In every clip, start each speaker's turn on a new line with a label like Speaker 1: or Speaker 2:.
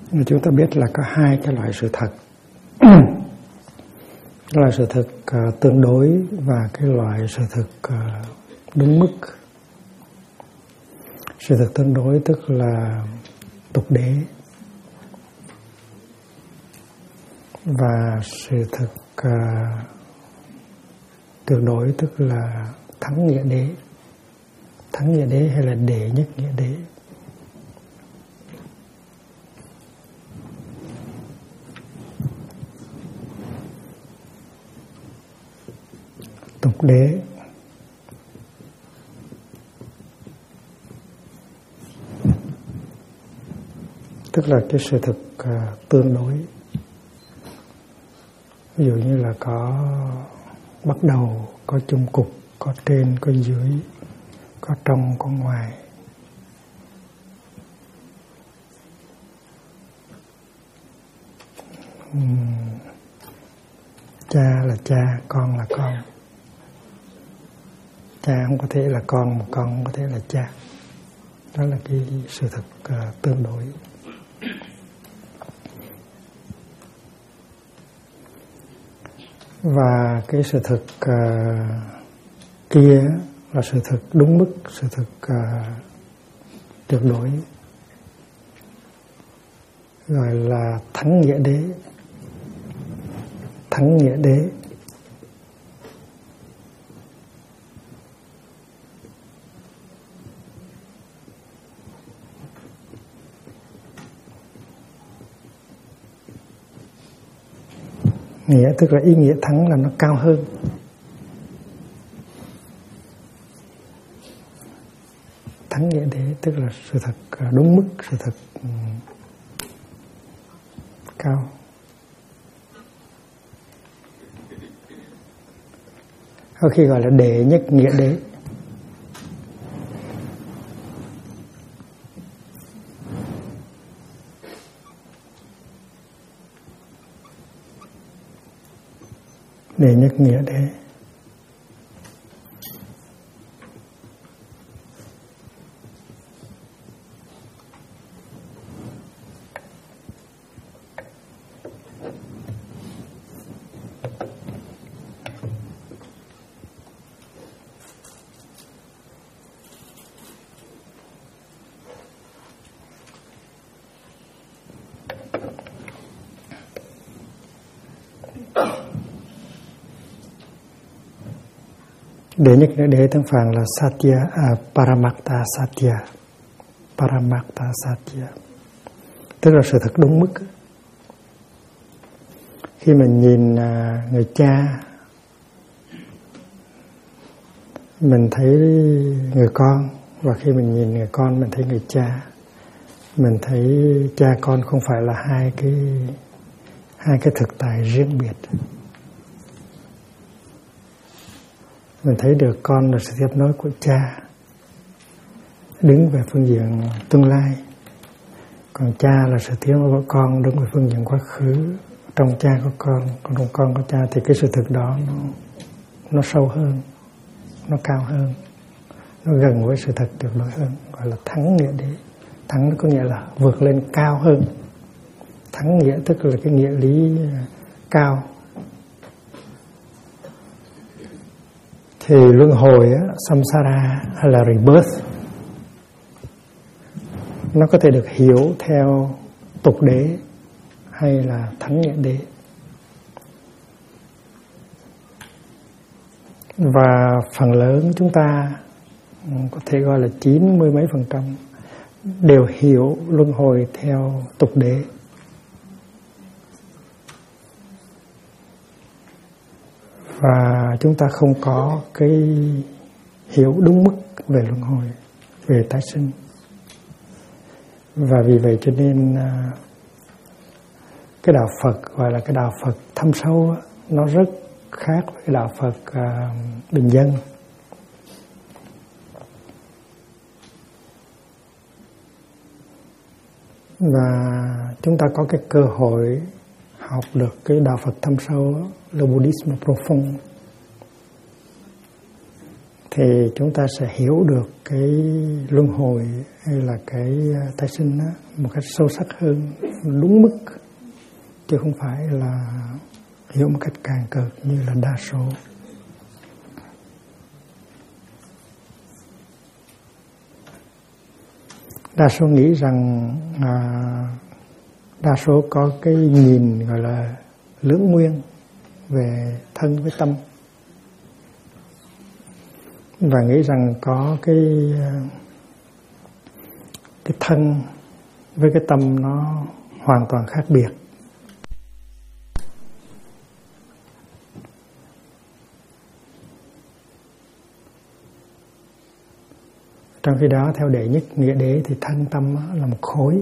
Speaker 1: Chúng ta biết là có hai cái loại sự thật. Cái loại sự thật tương đối và cái loại sự thật đúng mức. Sự thật tương đối tức là tục đế, và sự thật tuyệt đối tức là thắng nghĩa đế. Thắng nghĩa đế hay là đệ nhất nghĩa đế. Tục đế tức là cái sự thật tương đối. Ví dụ như là có bắt đầu, có chung cục, có trên, có dưới, có trong, có ngoài. Cha là cha, con là con. Cha không có thể là con, mà con không có thể là cha. Đó là cái sự thật tương đối. Và cái sự thật kia là sự thật đúng mức, sự thật tuyệt đối, gọi là thắng nghĩa đế. Thắng nghĩa đế. Nghĩa tức là ý nghĩa thắng là nó cao hơn. Thắng nghĩa đế tức là sự thật đúng mức, sự thật cao. Có khi gọi là đệ nhất nghĩa đế. Đệ nhất nghĩa đế. Đệ nhất nghĩa đế tiếng Phạn là Satya, Paramartha Satya. Paramartha Satya tức là sự thật đúng mức. Khi mình nhìn người cha, mình thấy người con, và khi mình nhìn người con mình thấy người cha. Mình thấy cha con không phải là hai cái thực tại riêng biệt. Mình thấy được con là sự tiếp nối của cha, đứng về phương diện tương lai. Còn cha là sự tiếp nối của con, đứng về phương diện quá khứ. Trong cha có con, còn trong con có cha. Thì cái sự thực đó nó sâu hơn, nó cao hơn, nó gần với sự thật tuyệt đối hơn. Gọi là thắng nghĩa đế. Thắng có nghĩa là vượt lên cao hơn. Thắng nghĩa tức là cái nghĩa lý cao. Thì luân hồi samsara hay là rebirth, nó có thể được hiểu theo tục đế hay là thắng nghĩa đế. Và phần lớn chúng ta có thể gọi là 90 mấy % đều hiểu luân hồi theo tục đế. Và chúng ta không có cái hiểu đúng mức về luân hồi, về tái sinh. Và vì vậy cho nên cái đạo Phật gọi là cái đạo Phật thâm sâu, nó rất khác với cái đạo Phật bình dân. Và chúng ta có cái cơ hội học được cái đạo Phật thâm sâu, là Buddhism profound. thì chúng ta sẽ hiểu được cái luân hồi hay là cái tái sinh đó một cách sâu sắc hơn, đúng mức, chứ không phải là hiểu một cách càn cợt như là đa số. Đa số nghĩ rằng đa số có cái nhìn gọi là lưỡng nguyên về thân với tâm, và nghĩ rằng có cái thân với cái tâm nó hoàn toàn khác biệt. Trong khi đó theo đệ nhất nghĩa đế thì thân tâm là một khối.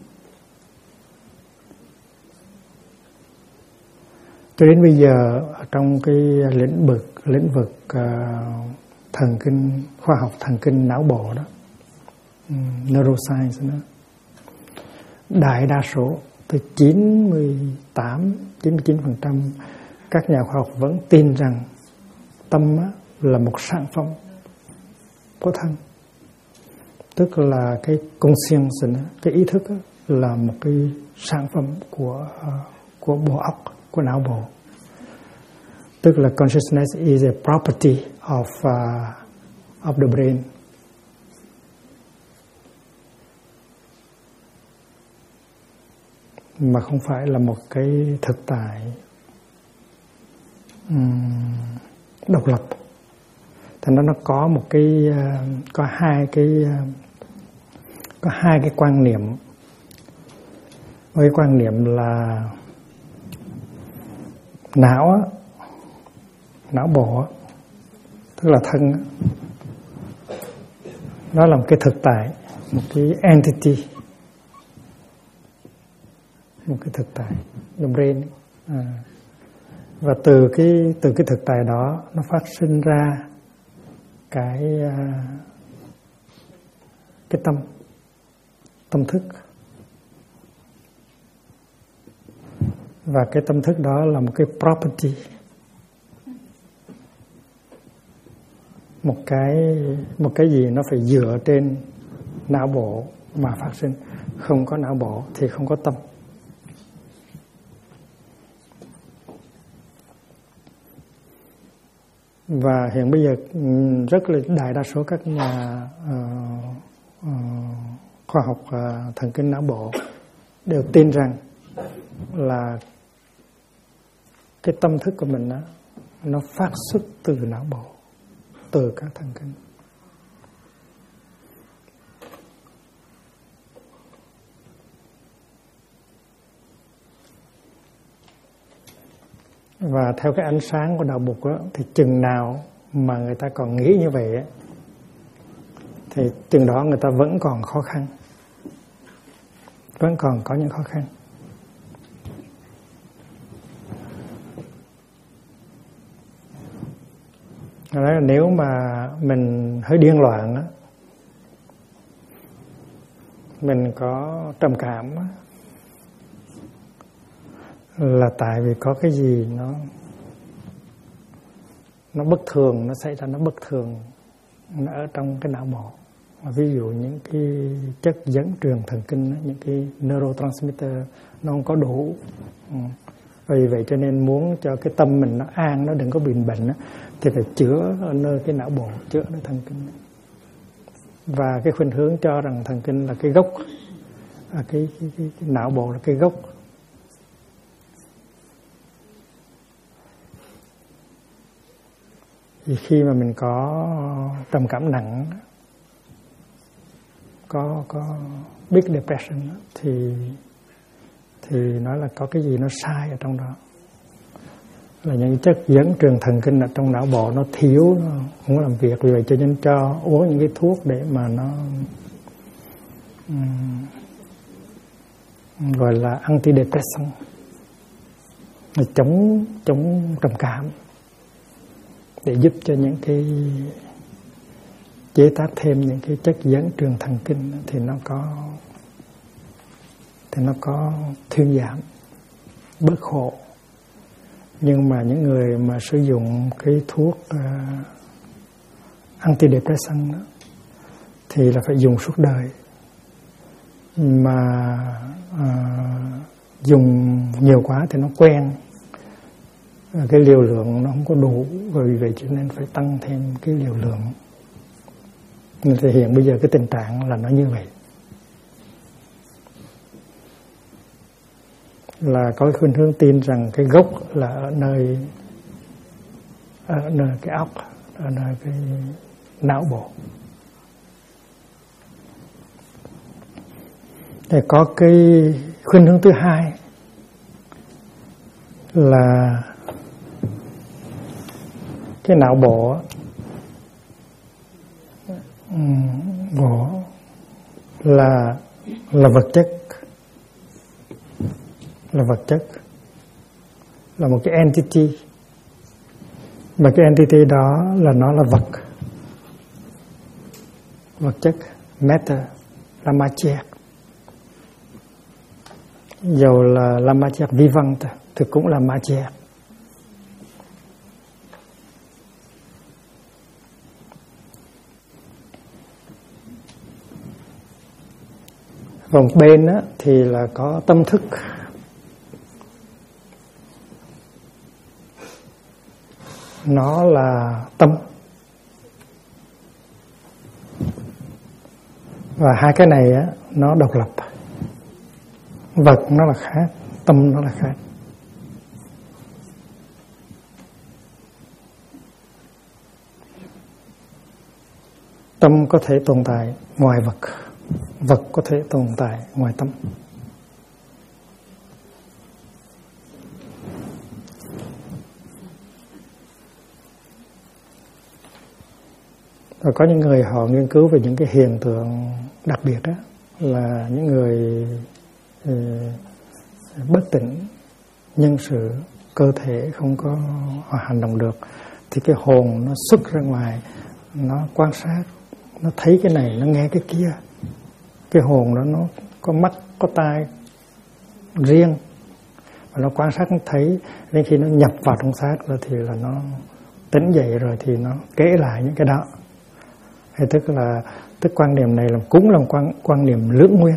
Speaker 1: Cho đến bây giờ trong cái lĩnh vực thần kinh, khoa học thần kinh não bộ đó, neuroscience đó, đại đa số tới 98-99% các nhà khoa học vẫn tin rằng tâm là một sản phẩm của thân, tức là cái conscience, cái ý thức là một cái sản phẩm của bộ óc, của não bộ. Tức là consciousness is a property of the brain. Mà không phải là một cái thực tại độc lập. Thành ra nó có một cái có hai cái quan niệm. Một cái quan niệm là não bộ, tức là thân, nó là một cái thực tại, một cái entity, một cái thực tại, the brain. Và từ cái thực tại đó nó phát sinh ra cái tâm thức, và cái tâm thức đó là một cái property, một cái gì nó phải dựa trên não bộ mà phát sinh. Không có não bộ thì không có tâm. Và hiện bây giờ rất là đại đa số các nhà khoa học thần kinh não bộ đều tin rằng là cái tâm thức của mình nó phát xuất từ não bộ, từ các thần kinh. Và theo cái ánh sáng của đạo Bụt thì chừng nào mà người ta còn nghĩ như vậy thì chừng đó người ta vẫn còn khó khăn, vẫn còn có những khó khăn. Đó là nếu mà mình hơi điên loạn, mình có trầm cảm, là tại vì có cái gì nó bất thường, nó xảy ra, nó bất thường nó ở trong cái não bộ. Ví dụ những cái chất dẫn truyền thần kinh, những cái neurotransmitter nó không có đủ. Vì vậy cho nên muốn cho cái tâm mình nó an, nó đừng có bị bệnh thì phải chữa ở nơi cái não bộ, chữa nơi thần kinh. Và cái khuynh hướng cho rằng thần kinh là cái gốc, cái não bộ là cái gốc. Thì khi mà mình có trầm cảm nặng, có big depression thì nói là có cái gì nó sai ở trong đó, là những chất dẫn truyền thần kinh ở trong não bộ nó thiếu, nó không có làm việc. Vì vậy cho nên cho uống những cái thuốc để mà nó gọi là antidepressant, chống trầm cảm, để giúp cho những cái chế tác thêm những cái chất dẫn truyền thần kinh thì nó có thuyên giảm, bớt khổ. Nhưng mà những người mà sử dụng cái thuốc antidepressant đó, thì là phải dùng suốt đời. Mà dùng nhiều quá thì nó quen, cái liều lượng nó không có đủ, và vì vậy cho nên phải tăng thêm cái liều lượng. Nên thể hiện bây giờ cái tình trạng là nó như vậy, là có cái khuynh hướng tin rằng cái gốc là ở nơi cái óc, ở nơi cái não bộ. Thì có cái khuynh hướng thứ hai là cái não bộ là vật chất, là một cái entity, mà cái entity đó là nó là vật chất, matter, là matière. Dầu là la matière vivante thì cũng là matière. Và một bên á, thì là có tâm thức, nó là tâm. Và hai cái này á, nó độc lập. Vật nó là khác, tâm nó là khác. Tâm có thể tồn tại ngoài vật, vật có thể tồn tại ngoài tâm. Và có những người họ nghiên cứu về những cái hiện tượng đặc biệt đó, là những người bất tỉnh, nhân sự, cơ thể không có hành động được, thì cái hồn nó xuất ra ngoài, nó quan sát, nó thấy cái này, nó nghe cái kia. Cái hồn đó nó có mắt, có tai riêng, và nó quan sát, nó thấy. Đến khi nó nhập vào trong xác rồi thì là nó tỉnh dậy, rồi thì nó kể lại những cái đó. Hay tức quan niệm này cũng là quan niệm lưỡng nguyên,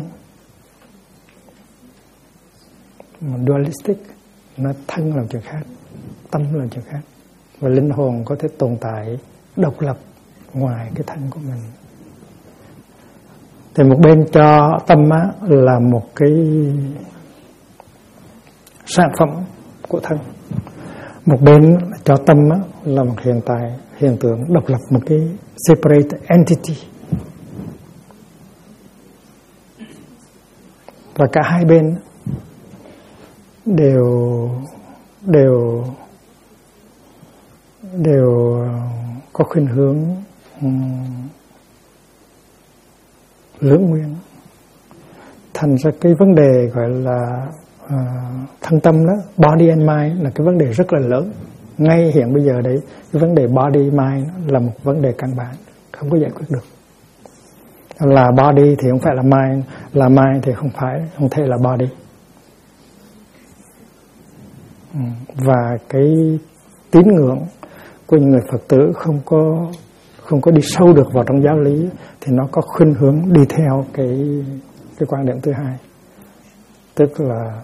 Speaker 1: dualistic. Nó thân là chuyện khác, tâm là chuyện khác, và linh hồn có thể tồn tại độc lập ngoài cái thân của mình. Thì một bên cho tâm á, là một cái sản phẩm của thân, một bên cho tâm á, là một hiện tượng độc lập, một cái separate entity. Và cả hai bên đều có khuynh hướng lưỡng nguyên. Thành ra cái vấn đề gọi là thân tâm đó, body and mind, là cái vấn đề rất là lớn. Ngay hiện bây giờ đấy, cái vấn đề body mind là một vấn đề căn bản, không có giải quyết được. Là body thì không phải là mind, là mind thì không thể là body. Và cái tín ngưỡng của những người Phật tử không có đi sâu được vào trong giáo lý, thì nó có khuynh hướng đi theo cái quan điểm thứ hai, tức là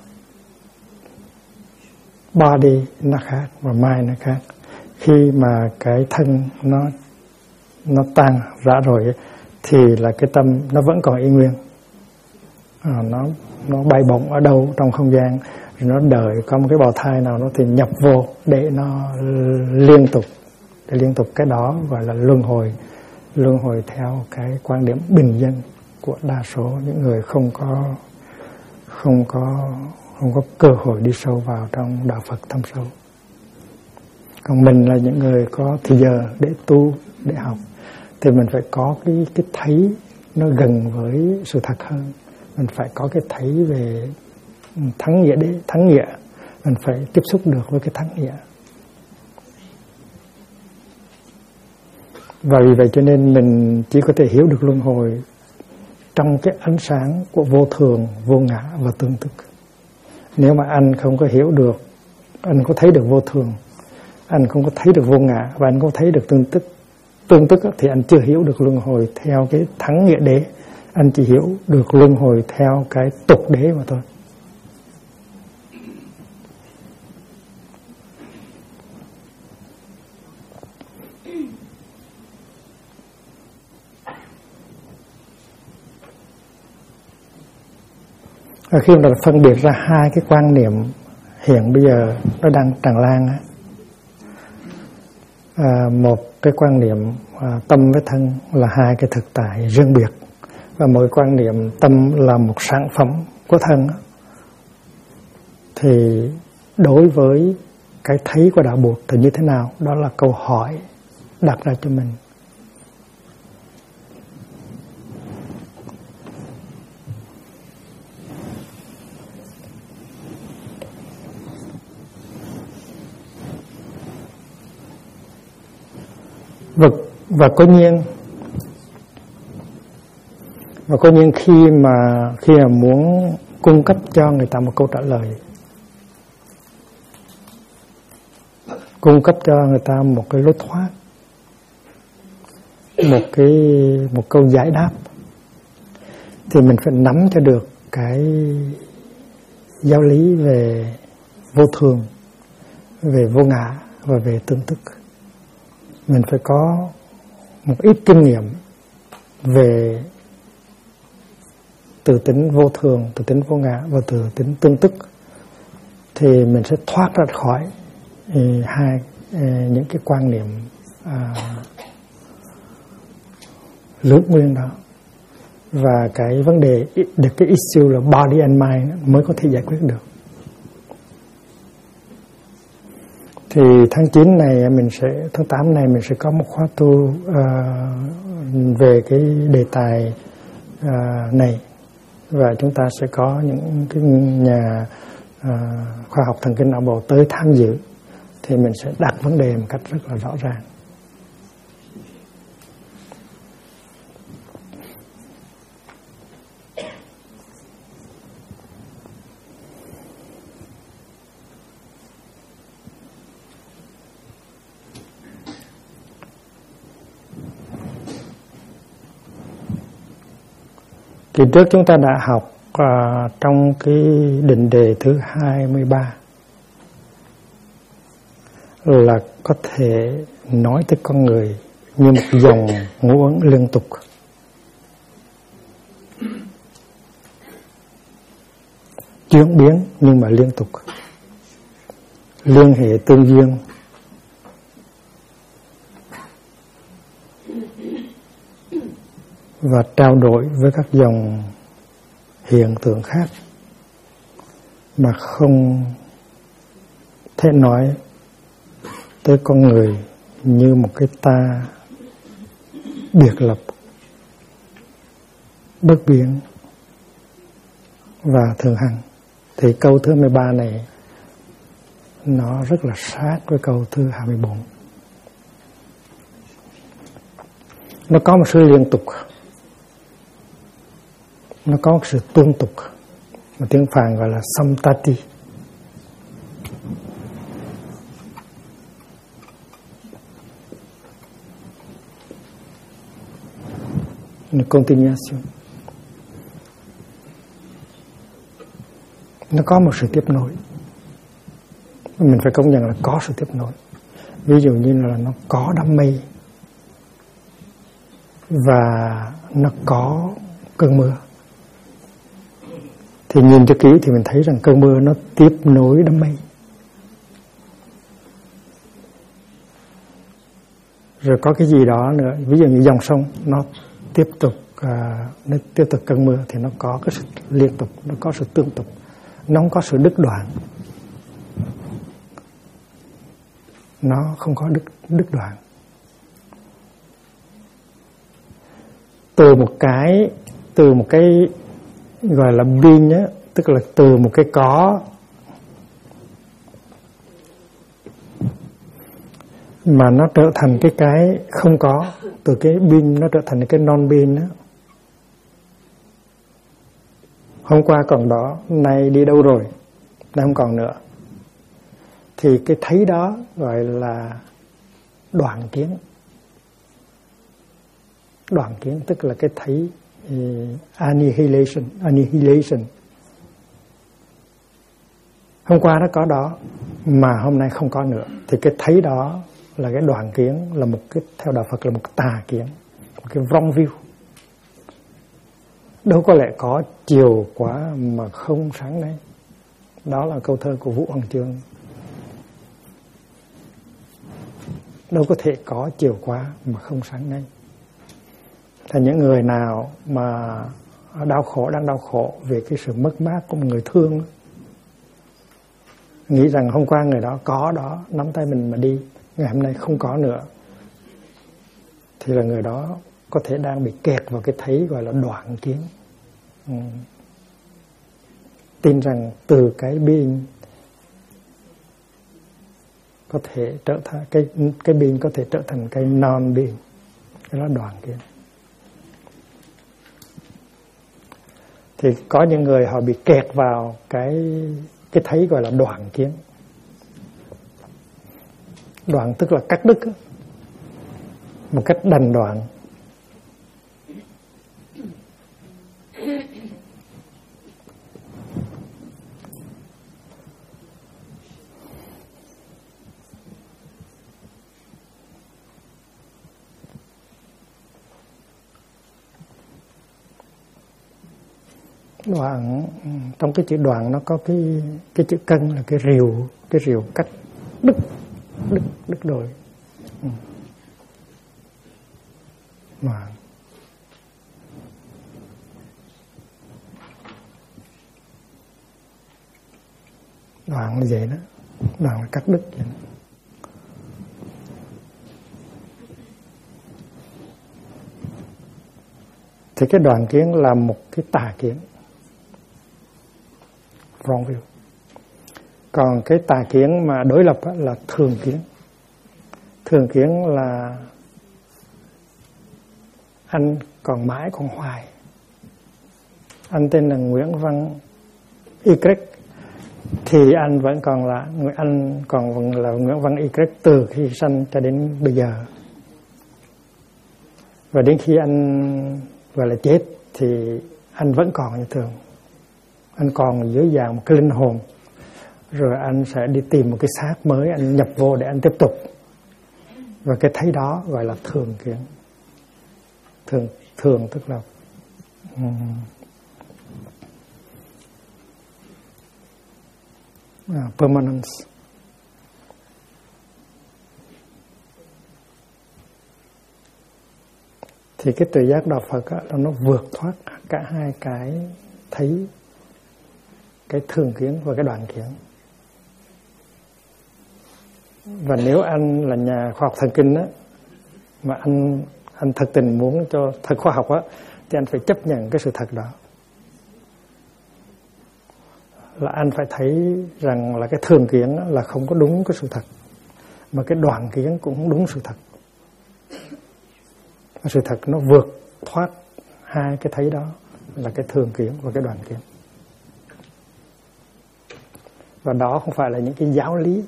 Speaker 1: body nó khác và mind nó khác. Khi mà cái thân nó tan rã rồi thì là cái tâm nó vẫn còn y nguyên, nó bay bổng ở đâu trong không gian, rồi nó đợi có một cái bào thai nào nó thì nhập vô để nó liên tục cái đó gọi là luân hồi theo cái quan điểm bình dân của đa số những người không có cơ hội đi sâu vào trong đạo Phật thâm sâu. Còn mình là những người có thời giờ để tu, để học, thì mình phải có cái thấy nó gần với sự thật hơn. Mình phải có cái thấy về thắng nghĩa, mình phải tiếp xúc được với cái thắng nghĩa. Và vì vậy cho nên mình chỉ có thể hiểu được luân hồi trong cái ánh sáng của vô thường, vô ngã và tương tức. Nếu mà anh không có hiểu được, anh có thấy được vô thường, anh không có thấy được vô ngã, và anh không thấy được tương tức, tương tức thì anh chưa hiểu được luân hồi theo cái thắng nghĩa đế, anh chỉ hiểu được luân hồi theo cái tục đế mà thôi. Và khi mà phân biệt ra hai cái quan niệm hiện bây giờ nó đang tràn lan á, một cái quan niệm tâm với thân là hai cái thực tại riêng biệt, và mỗi quan niệm tâm là một sản phẩm của thân á, thì đối với cái thấy của đạo Bụt thì như thế nào? Đó là câu hỏi đặt ra cho mình. Và có nhiên khi mà muốn cung cấp cho người ta một câu trả lời, cung cấp cho người ta một cái lối thoát, một câu giải đáp, thì mình phải nắm cho được cái giáo lý về vô thường, về vô ngã và về tương tức. Mình phải có một ít kinh nghiệm về từ tính vô thường, từ tính vô ngã và từ tính tương tức, thì mình sẽ thoát ra khỏi những cái quan niệm lưỡng nguyên đó, và cái vấn đề, cái issue là body and mind mới có thể giải quyết được. Thì tháng 9 này tháng 8 này mình sẽ có một khóa tu về cái đề tài này, và chúng ta sẽ có những cái nhà khoa học thần kinh não bộ tới tham dự, thì mình sẽ đặt vấn đề một cách rất là rõ ràng. Kỳ trước chúng ta đã học trong cái định đề thứ 23 là có thể nói tới con người như một dòng ngũ uẩn liên tục. Chuyển biến nhưng mà liên tục, liên hệ tương duyên, và trao đổi với các dòng hiện tượng khác, mà không thể nói tới con người như một cái ta biệt lập, bất biến và thường hằng. Thì câu thứ 13 này nó rất là sát với câu thứ 24. Nó có một sự liên tục, nó có một sự tương tục, mà tiếng Phạn gọi là samtati. Une continuation. Nó có một sự tiếp nối. Mình phải công nhận là có sự tiếp nối. Ví dụ như là nó có đám mây và nó có cơn mưa, thì nhìn cho kỹ thì mình thấy rằng cơn mưa nó tiếp nối đám mây. Rồi có cái gì đó nữa, ví dụ như dòng sông nó tiếp tục cơn mưa, thì nó có cái sự liên tục, nó có sự tương tục, nó không có sự đứt đoạn, nó không có đứt đoạn. Từ một cái gọi là being á, tức là từ một cái có mà nó trở thành cái không có, từ cái being nó trở thành cái non being á. Hôm qua còn đó, nay đi đâu rồi, nay không còn nữa. Thì cái thấy đó gọi là đoạn kiến. Đoạn kiến tức là cái thấy annihilation. Hôm qua nó có đó mà hôm nay không có nữa, thì cái thấy đó là cái đoạn kiến, là một cái, theo đạo Phật là một cái tà kiến, một cái wrong view. Đâu có lẽ có chiều quá mà không sáng nay. Đó là câu thơ của Vũ Hoàng Chương. Đâu có thể có chiều quá mà không sáng nay. Là những người nào mà đang đau khổ về cái sự mất mát của một người thương, nghĩ rằng hôm qua người đó có đó, nắm tay mình mà đi, ngày hôm nay không có nữa, thì là người đó có thể đang bị kẹt vào cái thấy gọi là đoạn kiến. Tin rằng từ cái being có thể trở thành cái being có thể trở thành cái non being, cái đó đoạn kiến. Thì có những người họ bị kẹt vào cái thấy gọi là đoạn kiến. Đoạn tức là cắt đứt một cách đành đoạn. Đoạn, trong cái chữ đoạn nó có cái chữ cân là cái rìu cắt đứt đôi. Mà đoạn là vậy đó, đoạn là cắt đứt vậy đó. Thì cái đoạn kiến là một cái tà kiến, wrong view. Còn cái tà kiến mà đối lập là thường kiến. Thường kiến là anh còn mãi còn hoài. Anh tên là Nguyễn Văn Y, thì anh vẫn còn là Nguyễn Văn Y từ khi sanh cho đến bây giờ. Và đến khi anh gọi là chết thì anh vẫn còn như thường. Anh còn dưới dạng một cái linh hồn. Rồi anh sẽ đi tìm một cái xác mới, anh nhập vô để anh tiếp tục. Và cái thấy đó gọi là thường kiến. Thường tức là permanence. Thì cái tuệ giác đạo Phật á, nó vượt thoát cả hai cái thấy, cái thường kiến và cái đoạn kiến. Và nếu anh là nhà khoa học thần kinh á, mà anh thật tình muốn cho thật khoa học á, thì anh phải chấp nhận cái sự thật đó. Là anh phải thấy rằng là cái thường kiến là không có đúng cái sự thật, mà cái đoạn kiến cũng không đúng sự thật. Cái sự thật nó vượt thoát hai cái thấy đó, là cái thường kiến và cái đoạn kiến. Và đó không phải là những cái giáo lý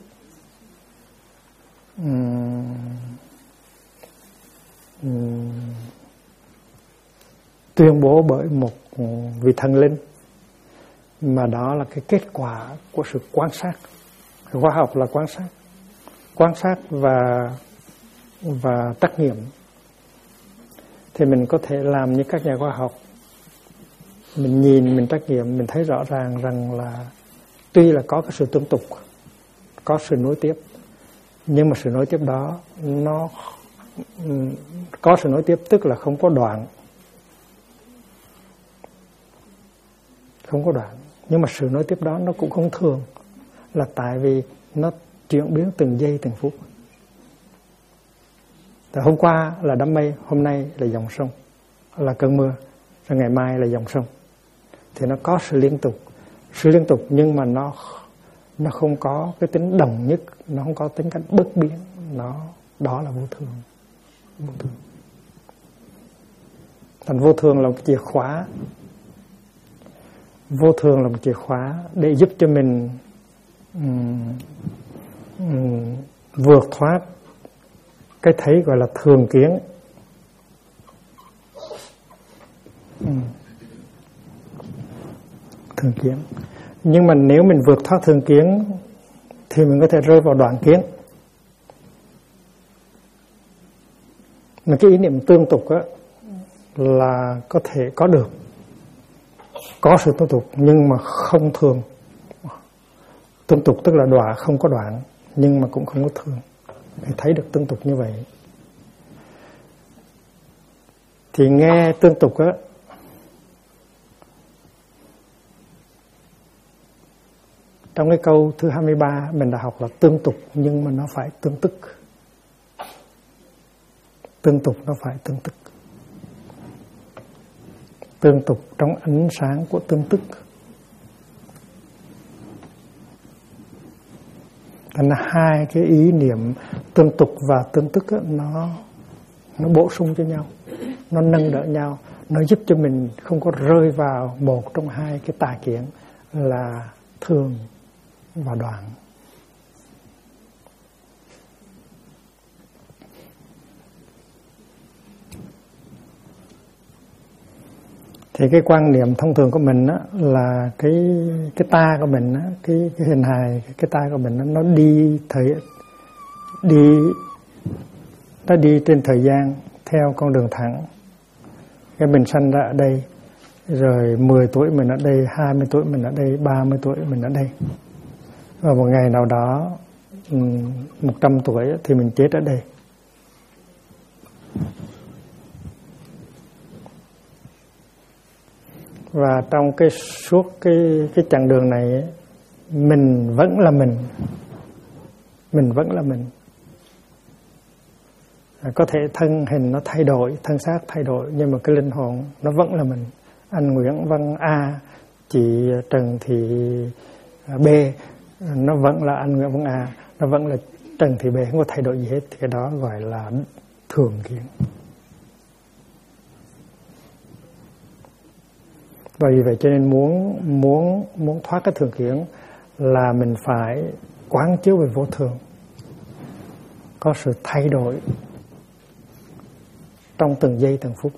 Speaker 1: tuyên bố bởi một vị thần linh, mà đó là cái kết quả của sự quan sát. Khoa học là quan sát và trắc nghiệm. Thì mình có thể làm như các nhà khoa học, mình nhìn, mình trắc nghiệm, mình thấy rõ ràng rằng là tuy là có cái sự tương tục, có sự nối tiếp, nhưng mà sự nối tiếp đó nó có sự nối tiếp tức là không có đoạn. Không có đoạn. Nhưng mà sự nối tiếp đó nó cũng không thường, là tại vì nó chuyển biến từng giây từng phút. Tại hôm qua là đám mây, hôm nay là dòng sông, là cơn mưa, rồi ngày mai là dòng sông. Thì nó có sự liên tục nhưng mà nó không có cái tính đồng nhất, nó không có tính cách bất biến, đó là vô thường. Thành vô thường là một chìa khóa. Vô thường là một chìa khóa để giúp cho mình vượt thoát cái thấy gọi là thường kiến, thường kiến. Nhưng mà nếu mình vượt thoát thường kiến thì mình có thể rơi vào đoạn kiến. Mà cái ý niệm tương tục á là có thể có được, có sự tương tục nhưng mà không thường. Tương tục tức là đọa không có đoạn, nhưng mà cũng không có thường. Thì thấy được tương tục như vậy. Thì nghe tương tục á, trong cái câu thứ 23 mình đã học là tương tục nhưng mà nó phải tương tức. Tương tục nó phải tương tức. Tương tục trong ánh sáng của tương tức. Thành ra hai cái ý niệm tương tục và tương tức đó, nó bổ sung cho nhau, nó nâng đỡ nhau, nó giúp cho mình không có rơi vào một trong hai cái tà kiến là thường và đoạn. Thì cái quan niệm thông thường của mình á, là cái ta của mình á, cái hình hài cái ta của mình á, nó đi trên thời gian theo con đường thẳng. Cái mình sanh ra ở đây, rồi 10 tuổi mình ở đây, 20 tuổi mình ở đây, 30 tuổi mình ở đây. Và một ngày nào đó 100 tuổi thì mình chết ở đây. Và trong suốt cái chặng đường này mình vẫn là mình. Mình vẫn là mình. Có thể thân hình nó thay đổi, thân xác thay đổi, nhưng mà cái linh hồn nó vẫn là mình. Anh Nguyễn Văn A, chị Trần Thị B, nó vẫn là anh Nguyễn Văn A, nó vẫn là Trần Thị B, không có thay đổi gì hết. Thì cái đó gọi là thường kiến. Và vì vậy cho nên muốn thoát cái thường kiến là mình phải quán chiếu về vô thường, có sự thay đổi trong từng giây từng phút.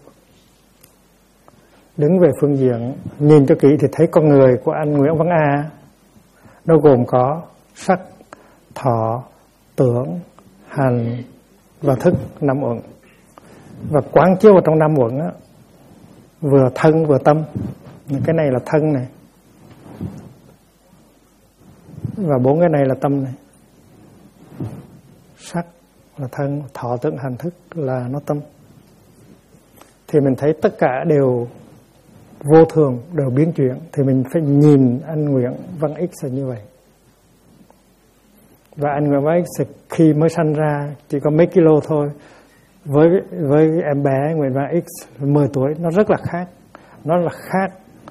Speaker 1: Đứng về phương diện nhìn cho kỹ thì thấy con người của anh Nguyễn Văn A nó gồm có sắc, thọ, tưởng, hành và thức, 5 uẩn. Và quán chiếu vào trong 5 uẩn á, vừa thân vừa tâm. Cái này là thân này, và 4 cái này là tâm này. Sắc là thân, thọ, tưởng, hành, thức là nó tâm. Thì mình thấy tất cả đều vô thường, đều biến chuyển. Thì mình phải nhìn anh Nguyễn Văn X là như vậy. Và anh Nguyễn Văn X khi mới sanh ra chỉ có mấy kilo thôi, với em bé Nguyễn Văn X 10 tuổi nó rất là khác. Nó là khác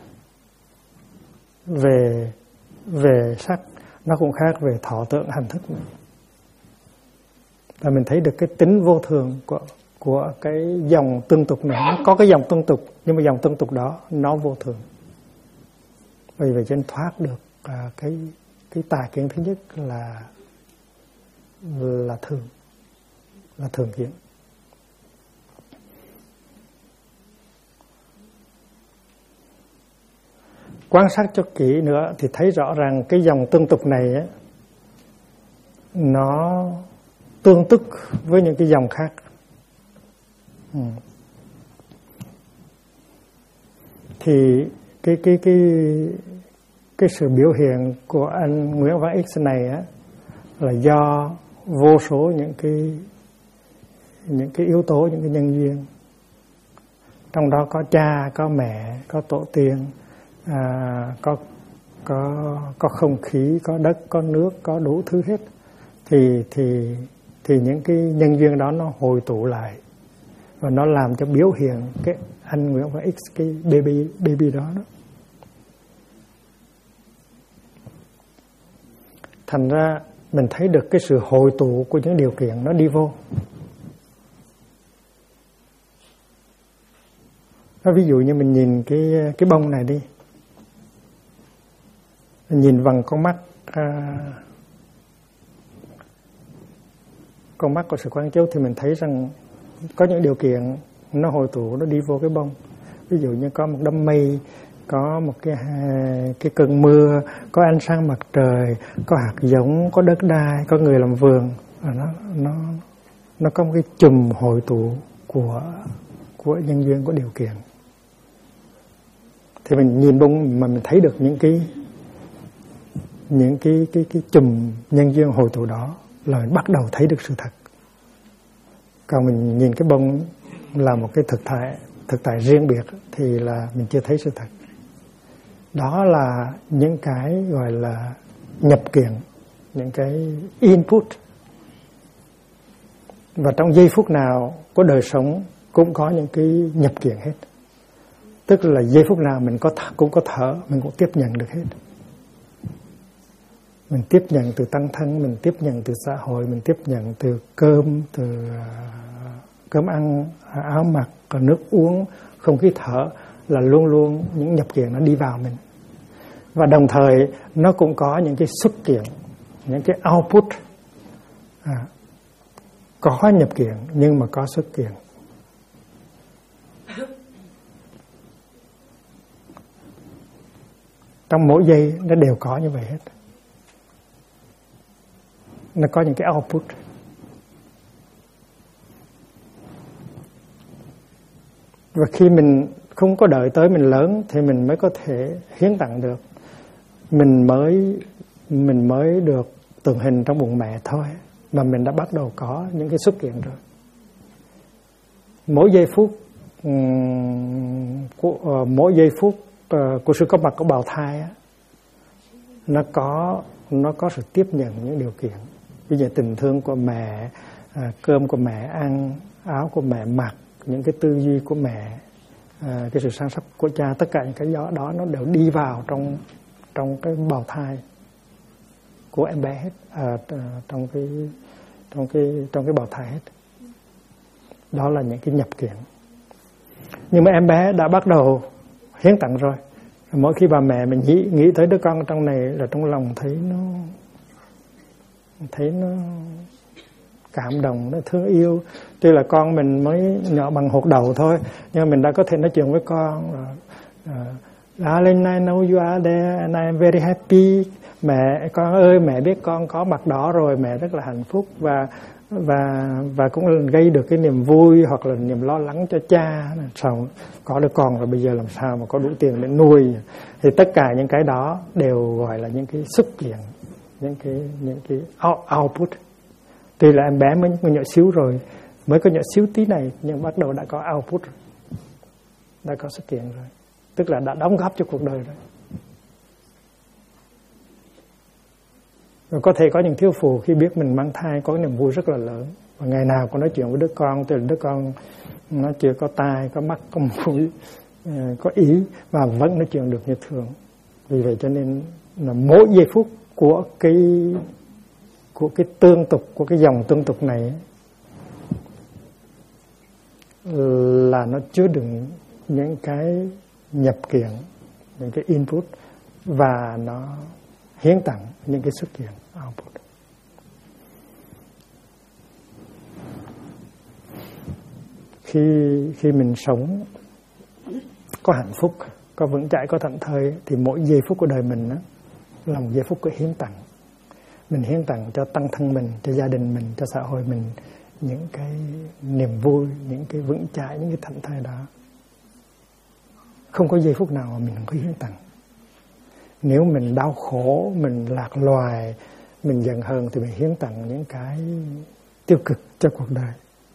Speaker 1: về sắc, nó cũng khác về thọ, tưởng, hành, thức. Và mình thấy được cái tính vô thường của cái dòng tương tục này. Nó có cái dòng tương tục, nhưng mà dòng tương tục đó nó vô thường. Vì vậy cho nên thoát được cái tà kiến thứ nhất là thường kiến. Quan sát cho kỹ nữa thì thấy rõ ràng cái dòng tương tục này ấy, nó tương tức với những cái dòng khác. Thì cái sự biểu hiện của anh Nguyễn Văn X này á, là do vô số những cái yếu tố, những cái nhân duyên. Trong đó có cha, có mẹ, có tổ tiên, có không khí, có đất, có nước, có đủ thứ hết. Thì những cái nhân duyên đó nó hồi tụ lại và nó làm cho biểu hiện cái anh Nguyễn Văn X, cái baby đó. Thành ra mình thấy được cái sự hồi tụ của những điều kiện nó đi vô. Ví dụ như mình nhìn cái bông này đi, mình nhìn bằng con mắt của sự quán chiếu thì mình thấy rằng có những điều kiện nó hồi tụ, nó đi vô cái bông. Ví dụ như có một đám mây có một cái cơn mưa, có ánh sáng mặt trời, có hạt giống, có đất đai, có người làm vườn. Nó có một cái chùm hội tụ của nhân duyên, của điều kiện. Thì mình nhìn bông mà mình thấy được những cái chùm nhân duyên hội tụ đó là mình bắt đầu thấy được sự thật. Còn mình nhìn cái bông là một cái thực tại riêng biệt thì là mình chưa thấy sự thật. Đó là những cái gọi là nhập kiện, những cái input. Và trong giây phút nào của đời sống cũng có những cái nhập kiện hết. Tức là giây phút nào mình cũng có thở, mình cũng tiếp nhận được hết. Mình tiếp nhận từ tăng thân, mình tiếp nhận từ xã hội, mình tiếp nhận từ cơm, từ cơm ăn, áo mặc, nước uống, không khí thở, là luôn luôn những nhập kiện nó đi vào mình. Và đồng thời nó cũng có những cái xuất kiện, những cái output. Có nhập kiện nhưng mà có xuất kiện. Trong mỗi giây nó đều có như vậy hết. Nó có những cái output. Và khi mình không có đợi tới mình lớn thì mình mới có thể hiến tặng được. Mình mới được tượng hình trong bụng mẹ thôi, mà mình đã bắt đầu có những cái xuất hiện rồi. Mỗi giây phút của sự có mặt của bào thai á, nó có sự tiếp nhận những điều kiện. Ví dụ tình thương của mẹ, cơm của mẹ ăn, áo của mẹ mặc, những cái tư duy của mẹ, cái sự săn sóc của cha, tất cả những cái đó nó đều đi vào trong cái bào thai của em bé hết, trong cái bào thai hết. Đó là những cái nhập kiện. Nhưng mà em bé đã bắt đầu hiến tặng rồi. Mỗi khi bà mẹ mình nghĩ tới đứa con trong này là trong lòng thấy nó cảm động, nó thương yêu. Tuy là con mình mới nhỏ bằng hột đầu thôi, nhưng mà mình đã có thể nói chuyện với con. Darling, I know you are there and I am very happy. Mẹ, con ơi, mẹ biết con có mặt đỏ rồi, mẹ rất là hạnh phúc và cũng gây được cái niềm vui hoặc là niềm lo lắng cho cha. Sao có đứa con rồi bây giờ làm sao mà có đủ tiền để nuôi. Thì tất cả những cái đó đều gọi là những cái xuất hiện, những cái output. Tuy là em bé mới nhỏ xíu rồi, mới có nhỏ xíu tí này, nhưng bắt đầu đã có output rồi, đã có xuất hiện rồi, tức là đã đóng góp cho cuộc đời rồi. Rồi có thể có những thiếu phụ khi biết mình mang thai có niềm vui rất là lớn, và ngày nào cũng nói chuyện với đứa con, từ đứa con nó chưa có tai, có mắt, có mũi, có ý, và vẫn nói chuyện được như thường. Vì vậy cho nên là mỗi giây phút của cái tương tục, của cái dòng tương tục này là nó chứa đựng những cái nhập kiện, những cái input, và nó hiến tặng những cái xuất hiện output. Khi mình sống có hạnh phúc, có vững chãi, có thảnh thơi, thì mỗi giây phút của đời mình đó là một giây phút của hiến tặng. Mình hiến tặng cho tăng thân mình, cho gia đình mình, cho xã hội mình những cái niềm vui, những cái vững chãi, những cái thảnh thơi đó. Không có giây phút nào mà mình không có hiến tặng. Nếu mình đau khổ, mình lạc loài, mình giận hờn thì mình hiến tặng những cái tiêu cực cho cuộc đời.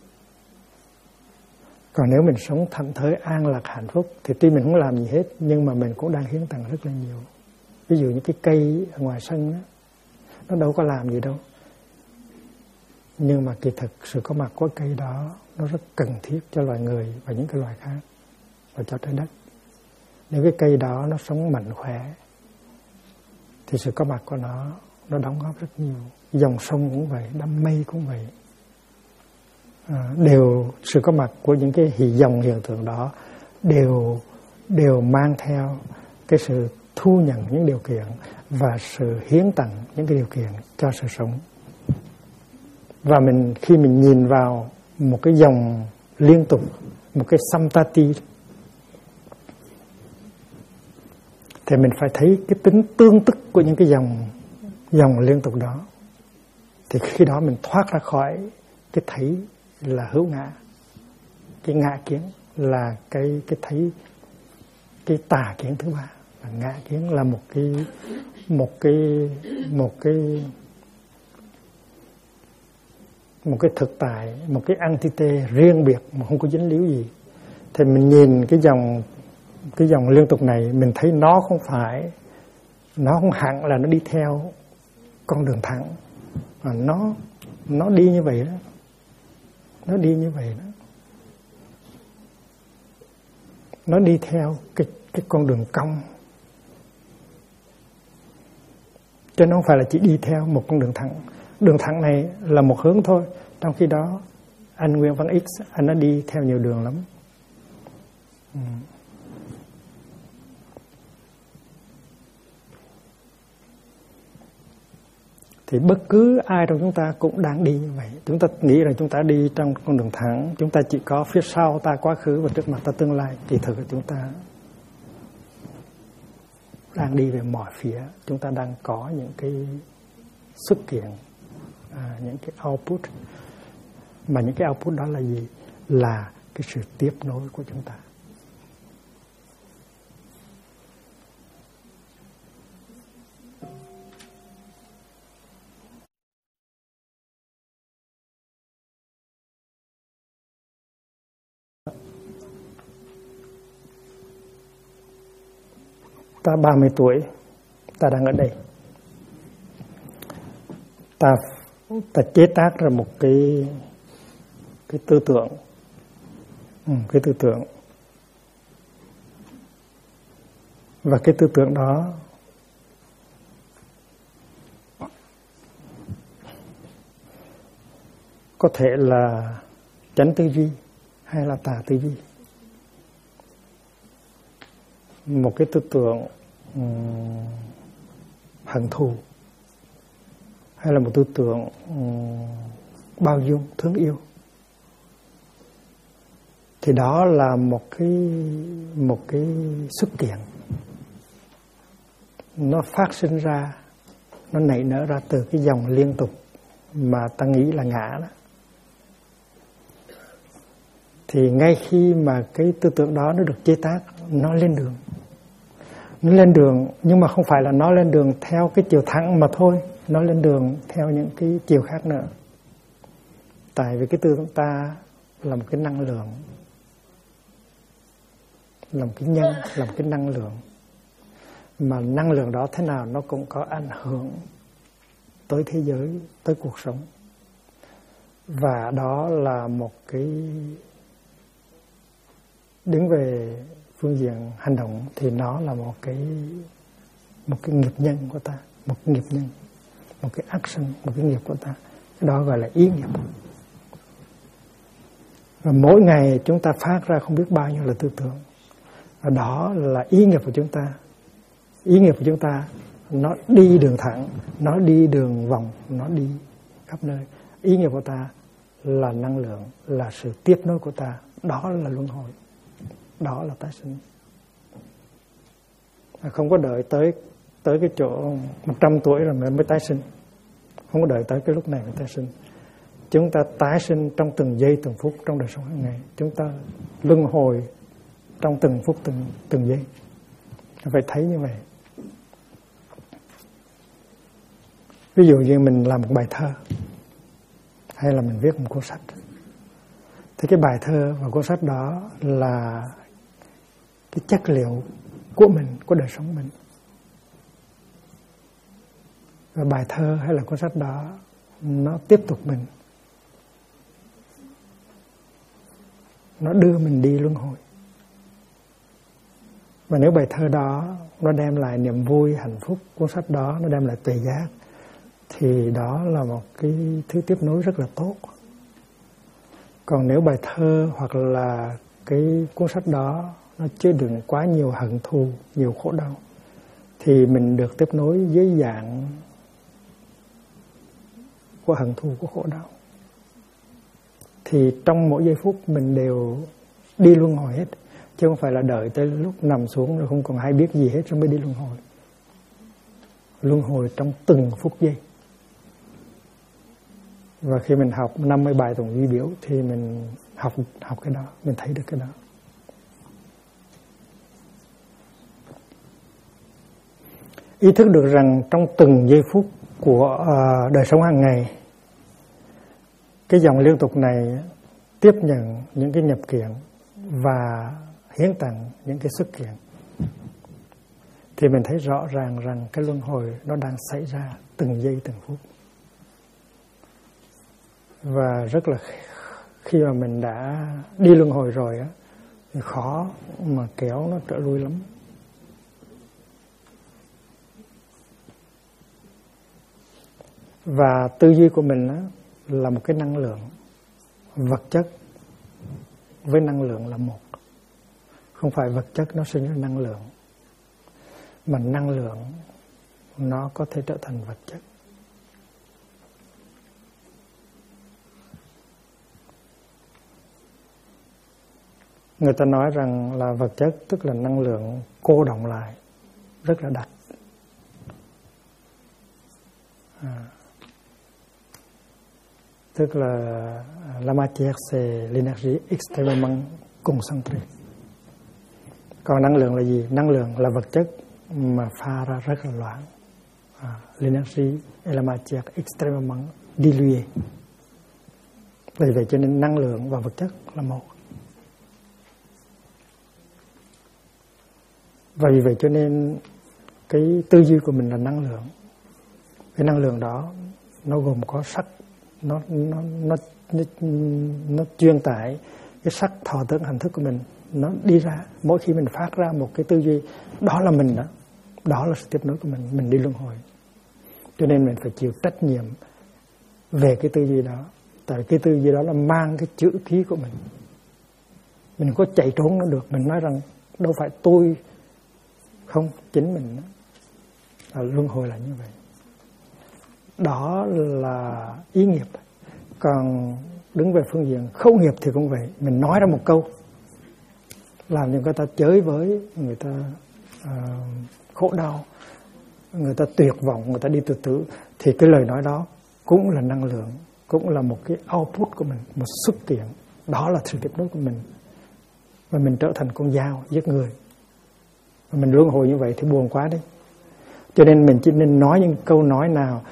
Speaker 1: Còn nếu mình sống thảnh thơi, an lạc, hạnh phúc thì tuy mình không làm gì hết, nhưng mà mình cũng đang hiến tặng rất là nhiều. Ví dụ như cái cây ở ngoài sân đó, nó đâu có làm gì đâu, nhưng mà kỳ thực sự có mặt của cây đó nó rất cần thiết cho loài người và những cái loài khác, và cho trái đất. Nếu cái cây đó nó sống mạnh khỏe thì sự có mặt của nó đóng góp rất nhiều. Dòng sông cũng vậy, đám mây cũng vậy. Đều sự có mặt của những cái dòng hiện tượng đó đều mang theo cái sự thu nhận những điều kiện và sự hiến tặng những cái điều kiện cho sự sống. Và khi mình nhìn vào một cái dòng liên tục, một cái samtati, thì mình phải thấy cái tính tương tức của những cái dòng liên tục đó. Thì khi đó mình thoát ra khỏi cái thấy là hữu ngã. Cái ngã kiến là cái thấy, cái tà kiến thứ ba. Là ngã kiến là một cái thực tại, một cái entity riêng biệt mà không có dính líu gì. Thì mình nhìn cái dòng liên tục này, mình thấy nó không hẳn là nó đi theo con đường thẳng, mà nó đi như vậy đó, nó đi như vậy đó, nó đi theo cái con đường cong, chứ nó không phải là chỉ đi theo một con đường thẳng. Đường thẳng này là một hướng thôi, trong khi đó anh Nguyên Văn X anh nó đi theo nhiều đường lắm. Thì bất cứ ai trong chúng ta cũng đang đi như vậy. Chúng ta nghĩ rằng chúng ta đi trong con đường thẳng, chúng ta chỉ có phía sau ta quá khứ và trước mặt ta tương lai. Thì thực là chúng ta đang đi về mọi phía. Chúng ta đang có những cái xuất kiện, những cái output. Mà những cái output đó là gì? Là cái sự tiếp nối của chúng ta. Ta 30 tuổi, ta đang ở đây. Ta chế tác ra một cái tư tưởng, cái tư tưởng. Và cái tư tưởng đó có thể là chánh tư duy hay là tà tư duy. Một cái tư tưởng hận thù hay là một tư tưởng bao dung, thương yêu, thì đó là một cái xuất kiện, nó phát sinh ra, nó nảy nở ra từ cái dòng liên tục mà ta nghĩ là ngã đó. Thì ngay khi mà cái tư tưởng đó nó được chế tác, nó lên đường. Nó lên đường, nhưng mà không phải là nó lên đường theo cái chiều thẳng mà thôi, nó lên đường theo những cái chiều khác nữa. Tại vì cái tư tưởng ta là một cái năng lượng, là một cái nhân, là một cái năng lượng. Mà năng lượng đó thế nào nó cũng có ảnh hưởng tới thế giới, tới cuộc sống. Và đó là một cái, đứng về phương diện hành động thì nó là một cái nghiệp nhân của ta, một cái nghiệp nhân, một cái action, một cái nghiệp của ta. Cái đó gọi là ý nghiệp. Và mỗi ngày chúng ta phát ra không biết bao nhiêu là tư tưởng. Và đó là ý nghiệp của chúng ta. Ý nghiệp của chúng ta nó đi đường thẳng, nó đi đường vòng, nó đi khắp nơi. Ý nghiệp của ta là năng lượng, là sự tiếp nối của ta. Đó là luân hồi, đó là tái sinh. Không có đợi tới cái chỗ 100 tuổi rồi mới tái sinh. Không có đợi tới cái lúc này mới tái sinh. Chúng ta tái sinh trong từng giây từng phút trong đời sống hàng ngày. Chúng ta luân hồi trong từng phút từng giây. Phải thấy như vậy. Ví dụ như mình làm một bài thơ hay là mình viết một cuốn sách, thì cái bài thơ và cuốn sách đó là cái chất liệu của mình, của đời sống mình. Và bài thơ hay là cuốn sách đó nó tiếp tục mình, nó đưa mình đi luân hồi. Và nếu bài thơ đó nó đem lại niềm vui, hạnh phúc, cuốn sách đó nó đem lại tuệ giác, thì đó là một cái thứ tiếp nối rất là tốt. Còn nếu bài thơ hoặc là cái cuốn sách đó nó chứa đựng quá nhiều hận thù, nhiều khổ đau, thì mình được tiếp nối dưới dạng của hận thù, của khổ đau. Thì trong mỗi giây phút mình đều đi luân hồi hết. chứ không phải là đợi tới lúc nằm xuống rồi không còn hay biết gì hết rồi mới đi luân hồi. Luân hồi trong từng phút giây. Và khi mình học 50 bài tổng duy biểu thì mình học cái đó, mình thấy được cái đó. Ý thức được rằng trong từng giây phút của đời sống hàng ngày, cái dòng liên tục này tiếp nhận những cái nhập kiện và hiến tặng những cái xuất kiện, thì mình thấy rõ ràng rằng cái luân hồi nó đang xảy ra từng giây từng phút. Và rất là khi mà mình đã đi luân hồi rồi á, thì khó mà kéo nó trở lui lắm. Và tư duy của mình á, là một cái năng lượng. Vật chất với năng lượng là một. Không phải vật chất nó sinh ra năng lượng, mà năng lượng nó có thể trở thành vật chất. Người ta nói rằng là vật chất tức là năng lượng cô đọng lại, rất là đặc. Tức là la matière c'est l'énergie extrêmement concentrée. Còn năng lượng là gì? Năng lượng là vật chất mà pha ra rất là loãng. L'énergie et la matière extrêmement diluée. Vì vậy cho nên năng lượng và vật chất là một. Và vì vậy cho nên cái tư duy của mình là năng lượng. Cái năng lượng đó nó gồm có sắc, nó truyền tải cái sắc thọ tưởng hành thức của mình, nó đi ra. Mỗi khi mình phát ra một cái tư duy, đó là mình đó, đó là sự tiếp nối của mình đi luân hồi. Cho nên mình phải chịu trách nhiệm về cái tư duy đó. Tại cái tư duy đó là mang cái chữ ký của mình. Mình có chạy trốn nó được. Mình nói rằng đâu phải tôi, không, chính mình đó. Luân hồi là như vậy. Đó là ý nghiệp. Còn đứng về phương diện khẩu nghiệp thì cũng vậy. Mình nói ra một câu làm cho người ta chới với, người ta khổ đau, người ta tuyệt vọng, người ta đi tự tử, thì cái lời nói đó cũng là năng lượng, cũng là một cái output của mình, một xuất kiện. Đó là sự tiếp nối của mình. Và mình trở thành con dao giết người. Và mình luân hồi như vậy thì buồn quá đấy. Cho nên mình chỉ nên nói những câu nói nào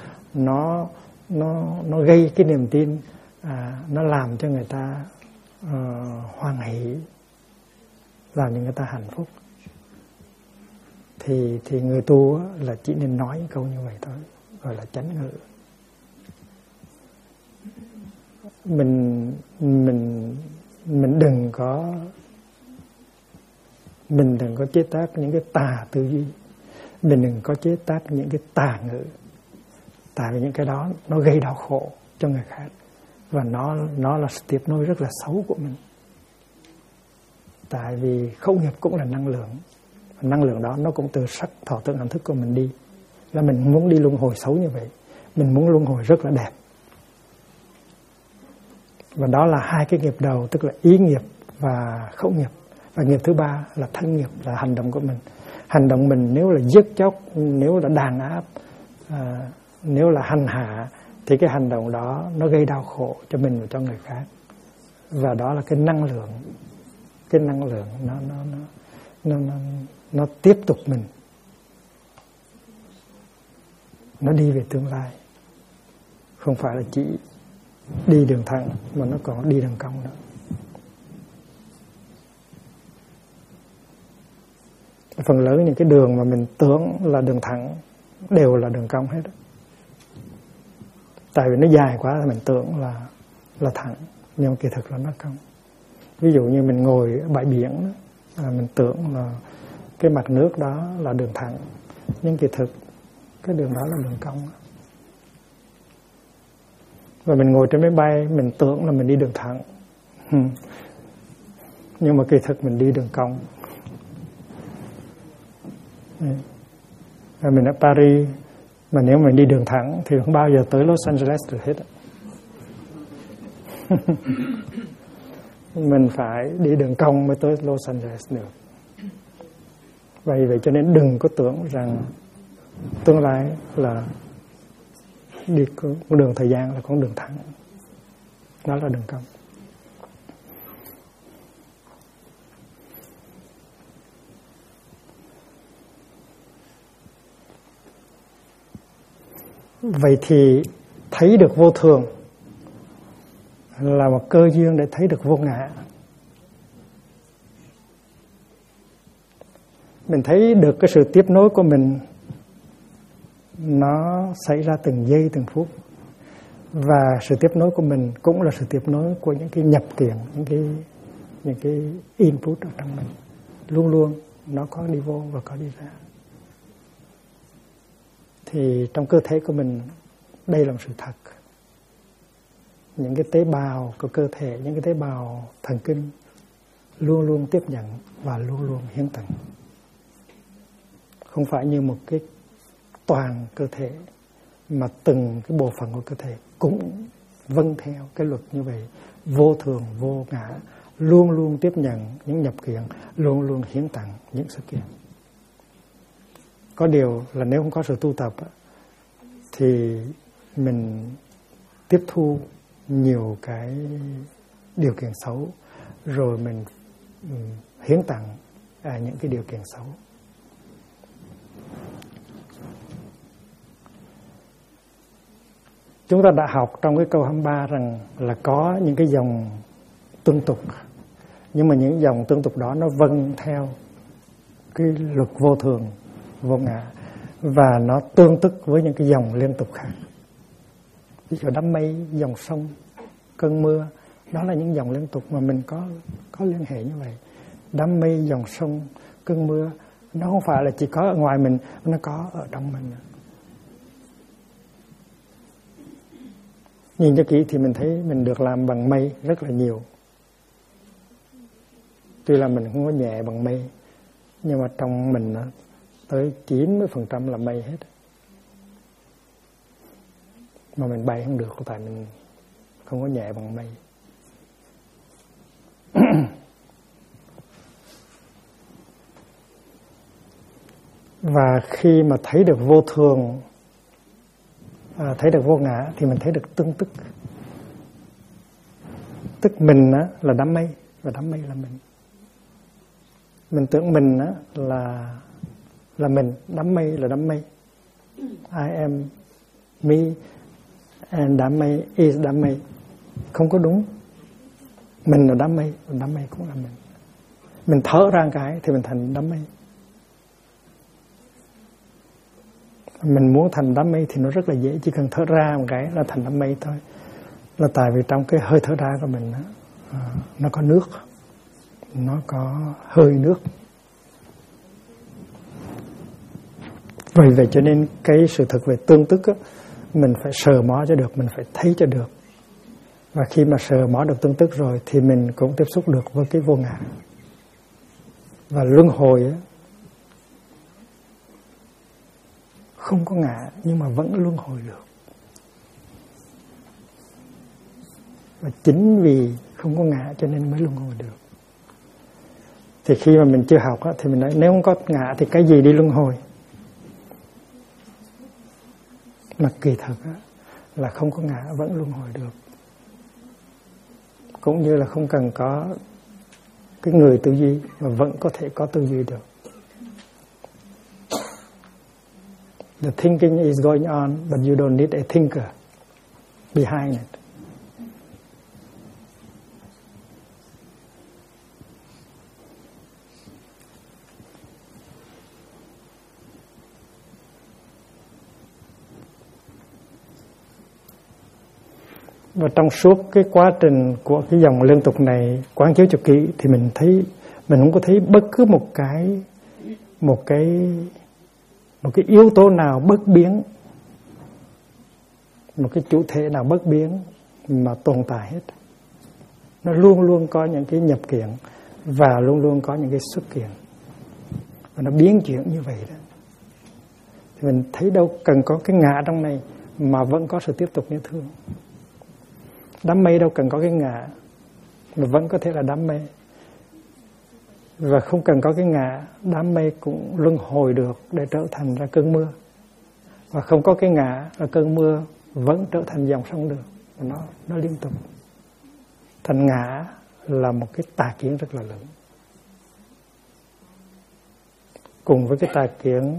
Speaker 1: nó gây cái niềm tin, nó làm cho người ta hoan hỷ, làm cho người ta hạnh phúc. Thì người tu là chỉ nên nói những câu như vậy thôi, gọi là chánh ngữ. Mình đừng có chế tác những cái tà tư duy, mình đừng có chế tác những cái tà ngữ. Tại vì những cái đó nó gây đau khổ cho người khác, và nó là sự tiếp nối rất là xấu của mình. Tại vì khẩu nghiệp cũng là năng lượng, và năng lượng đó nó cũng từ sắc thọ tưởng hành thức của mình đi. Là mình muốn đi luân hồi xấu như vậy, mình muốn luân hồi rất là đẹp. Và đó là hai cái nghiệp đầu, tức là ý nghiệp và khẩu nghiệp. Và nghiệp thứ ba là thân nghiệp, là hành động của mình. Hành động mình nếu là giết chóc, nếu là đàn áp, nếu là hành hạ, thì cái hành động đó nó gây đau khổ cho mình và cho người khác. Và đó là cái năng lượng nó tiếp tục mình, nó đi về tương lai, không phải là chỉ đi đường thẳng mà nó còn đi đường cong nữa. Phần lớn những cái đường mà mình tưởng là đường thẳng đều là đường cong hết đó. Tại vì nó dài quá thì mình tưởng là thẳng, nhưng kỳ thực là nó cong. Ví dụ như mình ngồi ở bãi biển đó, mình tưởng là cái mặt nước đó là đường thẳng, nhưng kỳ thực cái đường đó là đường cong. Và mình ngồi trên máy bay, mình tưởng là mình đi đường thẳng, nhưng mà kỳ thực mình đi đường cong. Và mình ở Paris, mà nếu mình đi đường thẳng thì không bao giờ tới Los Angeles được hết. mình phải đi đường cong mới tới Los Angeles được. Vậy cho nên đừng có tưởng rằng tương lai là đi con đường thời gian là con đường thẳng. Đó là đường cong. Vậy thì thấy được vô thường là một cơ duyên để thấy được vô ngã. Mình thấy được cái sự tiếp nối của mình nó xảy ra từng giây từng phút, và sự tiếp nối của mình cũng là sự tiếp nối của những cái nhập kiện, những cái input ở trong mình. Luôn luôn nó có đi vô và có đi ra. Thì trong cơ thể của mình đây là một sự thật. Những cái tế bào của cơ thể, những cái tế bào thần kinh luôn luôn tiếp nhận và luôn luôn hiến tặng. Không phải như một cái toàn cơ thể, mà từng cái bộ phận của cơ thể cũng vâng theo cái luật như vậy, vô thường, vô ngã, luôn luôn tiếp nhận những nhập kiện, luôn luôn hiến tặng những sự kiện. Có điều là nếu không có sự tu tập thì mình tiếp thu nhiều cái điều kiện xấu, rồi mình hiến tặng những cái điều kiện xấu. Chúng ta đã học trong cái câu 23 rằng là có những cái dòng tương tục, nhưng mà những dòng tương tục đó nó vâng theo cái luật vô thường, vô ngã, và nó tương tức với những cái dòng liên tục khác. Ví dụ đám mây, dòng sông, cơn mưa, đó là những dòng liên tục mà mình có liên hệ như vậy. Đám mây, dòng sông, cơn mưa, nó không phải là chỉ có ở ngoài mình, nó có ở trong mình. Nhìn cho kỹ thì mình thấy mình được làm bằng mây rất là nhiều. Tuy là mình không có nhẹ bằng mây, nhưng mà trong mình tới 90% là mây hết. Mà mình bay không được, tại mình không có nhẹ bằng mây. Và khi mà thấy được vô thường, thấy được vô ngã, thì mình thấy được tương tức. Tức mình là đám mây, và đám mây là mình. Mình tưởng mình là mình, đám mây là đám mây. I am me and đám mây is đám mây. Không có đúng. Mình là đám mây, và đám mây cũng là mình. Mình thở ra cái thì mình thành đám mây. Mình muốn thành đám mây thì nó rất là dễ, chỉ cần thở ra một cái là thành đám mây thôi. Là tại vì trong cái hơi thở ra của mình nó có nước, nó có hơi nước. Vậy cho nên cái sự thực về tương tức mình phải sờ mó cho được, mình phải thấy cho được. Và khi mà sờ mó được tương tức rồi thì mình cũng tiếp xúc được với cái vô ngã. Và luân hồi không có ngã nhưng mà vẫn luân hồi được. Và chính vì không có ngã cho nên mới luân hồi được. Thì khi mà mình chưa học thì mình nói nếu không có ngã thì cái gì đi luân hồi. Mà kỳ thực là không có ngã vẫn luân hồi được. Cũng như là không cần có cái người tư duy mà vẫn có thể có tư duy được. The thinking is going on, but you don't need a thinker behind it. Và trong suốt cái quá trình của cái dòng liên tục này quán chiếu cho kỹ thì mình thấy mình không có thấy bất cứ một cái yếu tố nào bất biến, một cái chủ thể nào bất biến mà tồn tại hết. Nó luôn luôn có những cái nhập kiện và luôn luôn có những cái xuất kiện, và nó biến chuyển như vậy đó. Thì mình thấy đâu cần có cái ngã trong này mà vẫn có sự tiếp tục như thường. Đám mây đâu cần có cái ngã mà vẫn có thể là đám mây. Và không cần có cái ngã, đám mây cũng luân hồi được để trở thành ra cơn mưa. Và không có cái ngã, là cơn mưa vẫn trở thành dòng sông được. Nó liên tục. Thành ngã là một cái tà kiến rất là lớn. Cùng với cái tà kiến,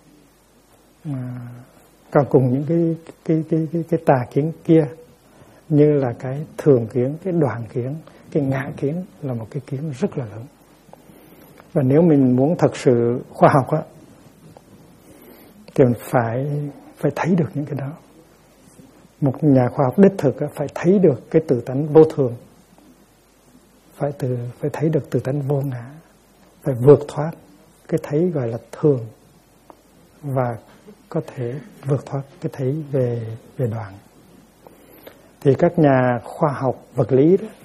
Speaker 1: còn cùng những cái tà kiến kia, như là cái thường kiến, cái đoạn kiến, cái ngã kiến là một cái kiến rất là lớn. Và nếu mình muốn thật sự khoa học á, thì mình phải thấy được những cái đó. Một nhà khoa học đích thực á, phải thấy được cái tự tánh vô thường, phải thấy được tự tánh vô ngã, phải vượt thoát cái thấy gọi là thường và có thể vượt thoát cái thấy về đoạn. Thì các nhà khoa học vật lý đó,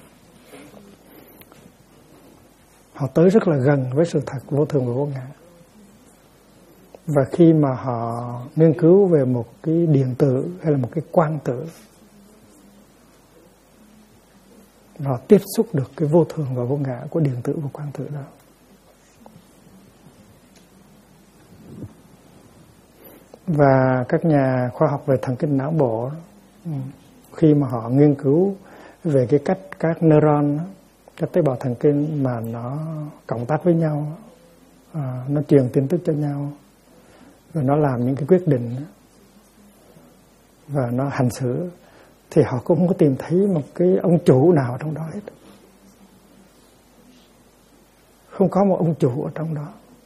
Speaker 1: họ tới rất là gần với sự thật vô thường và vô ngã. Và khi mà họ nghiên cứu về một cái điện tử hay là một cái quang tử, họ tiếp xúc được cái vô thường và vô ngã của điện tử và quang tử đó. Và các nhà khoa học về thần kinh não bộ đó, khi mà họ nghiên cứu về cái cách các neuron, các tế bào thần kinh mà nó cộng tác với nhau, nó truyền tin tức cho nhau, và nó làm những cái quyết định và nó hành xử, thì họ cũng không có tìm thấy một cái ông chủ nào trong đó hết. Không có một ông chủ ở trong đó.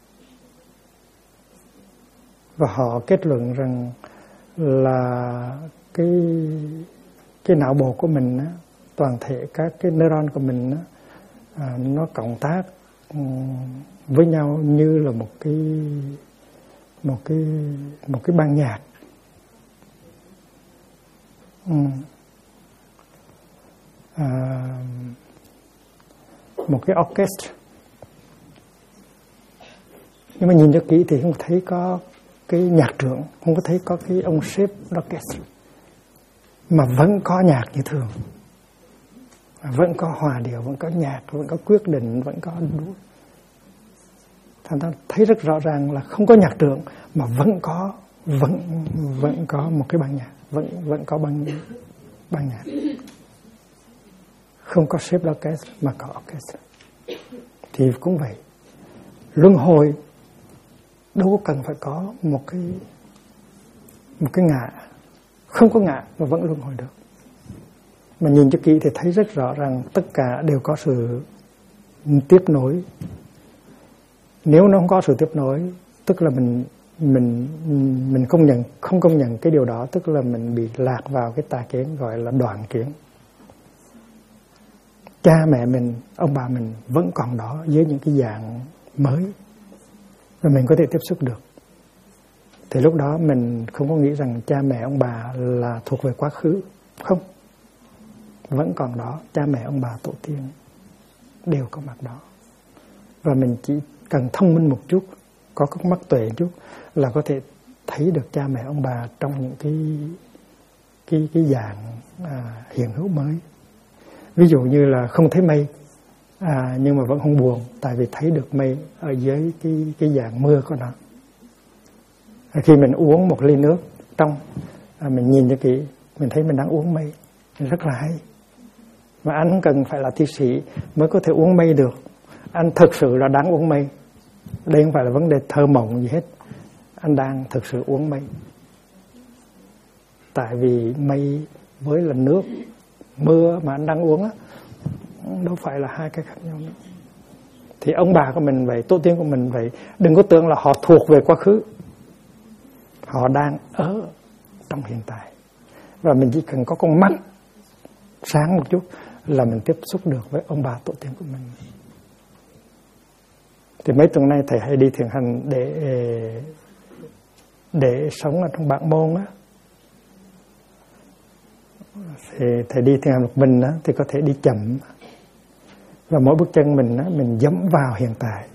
Speaker 1: Và họ kết luận rằng là cái não bộ của mình á, toàn thể các cái neuron của mình á, nó cộng tác với nhau như là một cái ban nhạc. Một cái orchestra. Nhưng mà nhìn cho kỹ thì không thấy có cái nhạc trưởng, không có thấy có cái ông sếp orchestra, mà vẫn có nhạc như thường, vẫn có hòa điệu, vẫn có nhạc, vẫn có quyết định, vẫn có đủ. Thành ta thấy rất rõ ràng là không có nhạc trưởng mà vẫn có một cái ban nhạc, vẫn có ban nhạc. Không có sếp orchestra mà có orchestra. Thì cũng vậy, luân hồi đâu có cần phải có một cái ngã, không có ngã mà vẫn luân hồi được. Mà nhìn cho kỹ thì thấy rất rõ ràng tất cả đều có sự tiếp nối. Nếu nó không có sự tiếp nối, tức là mình không công nhận cái điều đó, tức là mình bị lạc vào cái tà kiến gọi là đoạn kiến. Cha mẹ mình, ông bà mình vẫn còn đó với những cái dạng mới, và mình có thể tiếp xúc được. Thì lúc đó mình không có nghĩ rằng cha mẹ ông bà là thuộc về quá khứ. Không, vẫn còn đó, cha mẹ ông bà tổ tiên đều có mặt đó. Và mình chỉ cần thông minh một chút, có các mắt tuệ một chút là có thể thấy được cha mẹ ông bà trong những cái dạng hiện hữu mới. Ví dụ như là không thấy mây, nhưng mà vẫn không buồn, tại vì thấy được mây ở dưới cái dạng mưa của nó. Khi mình uống một ly nước trong, mình nhìn cho kỹ, mình thấy mình đang uống mây, rất là hay. Mà anh không cần phải là thi sĩ mới có thể uống mây được. Anh thực sự là đang uống mây. Đây không phải là vấn đề thơ mộng gì hết. Anh đang thực sự uống mây. Tại vì mây với là nước, mưa mà anh đang uống á, đâu phải là hai cái khác nhau nữa. Thì ông bà của mình vậy, tổ tiên của mình vậy, đừng có tưởng là họ thuộc về quá khứ. Họ đang ở trong hiện tại. Và mình chỉ cần có con mắt sáng một chút là mình tiếp xúc được với ông bà tổ tiên của mình. Thì mấy tuần nay thầy hay đi thiền hành để sống ở trong bản môn á. Thì thầy đi thiền hành một mình á, thì có thể đi chậm. Và mỗi bước chân mình á, mình dẫm vào hiện tại.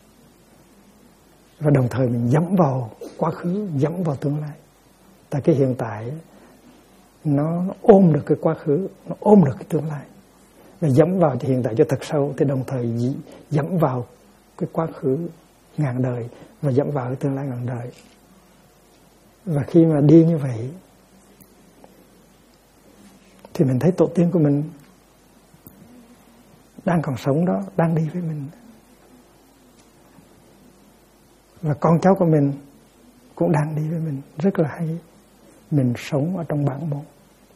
Speaker 1: Và đồng thời mình dẫm vào quá khứ, dẫm vào tương lai. Tại cái hiện tại nó ôm được cái quá khứ, nó ôm được cái tương lai. và dẫm vào hiện tại cho thật sâu, thì đồng thời dẫm vào cái quá khứ ngàn đời và dẫm vào cái tương lai ngàn đời. Và khi mà đi như vậy thì mình thấy tổ tiên của mình đang còn sống đó, đang đi với mình. Và con cháu của mình cũng đang đi với mình. Rất là hay. Mình sống ở trong bản môn.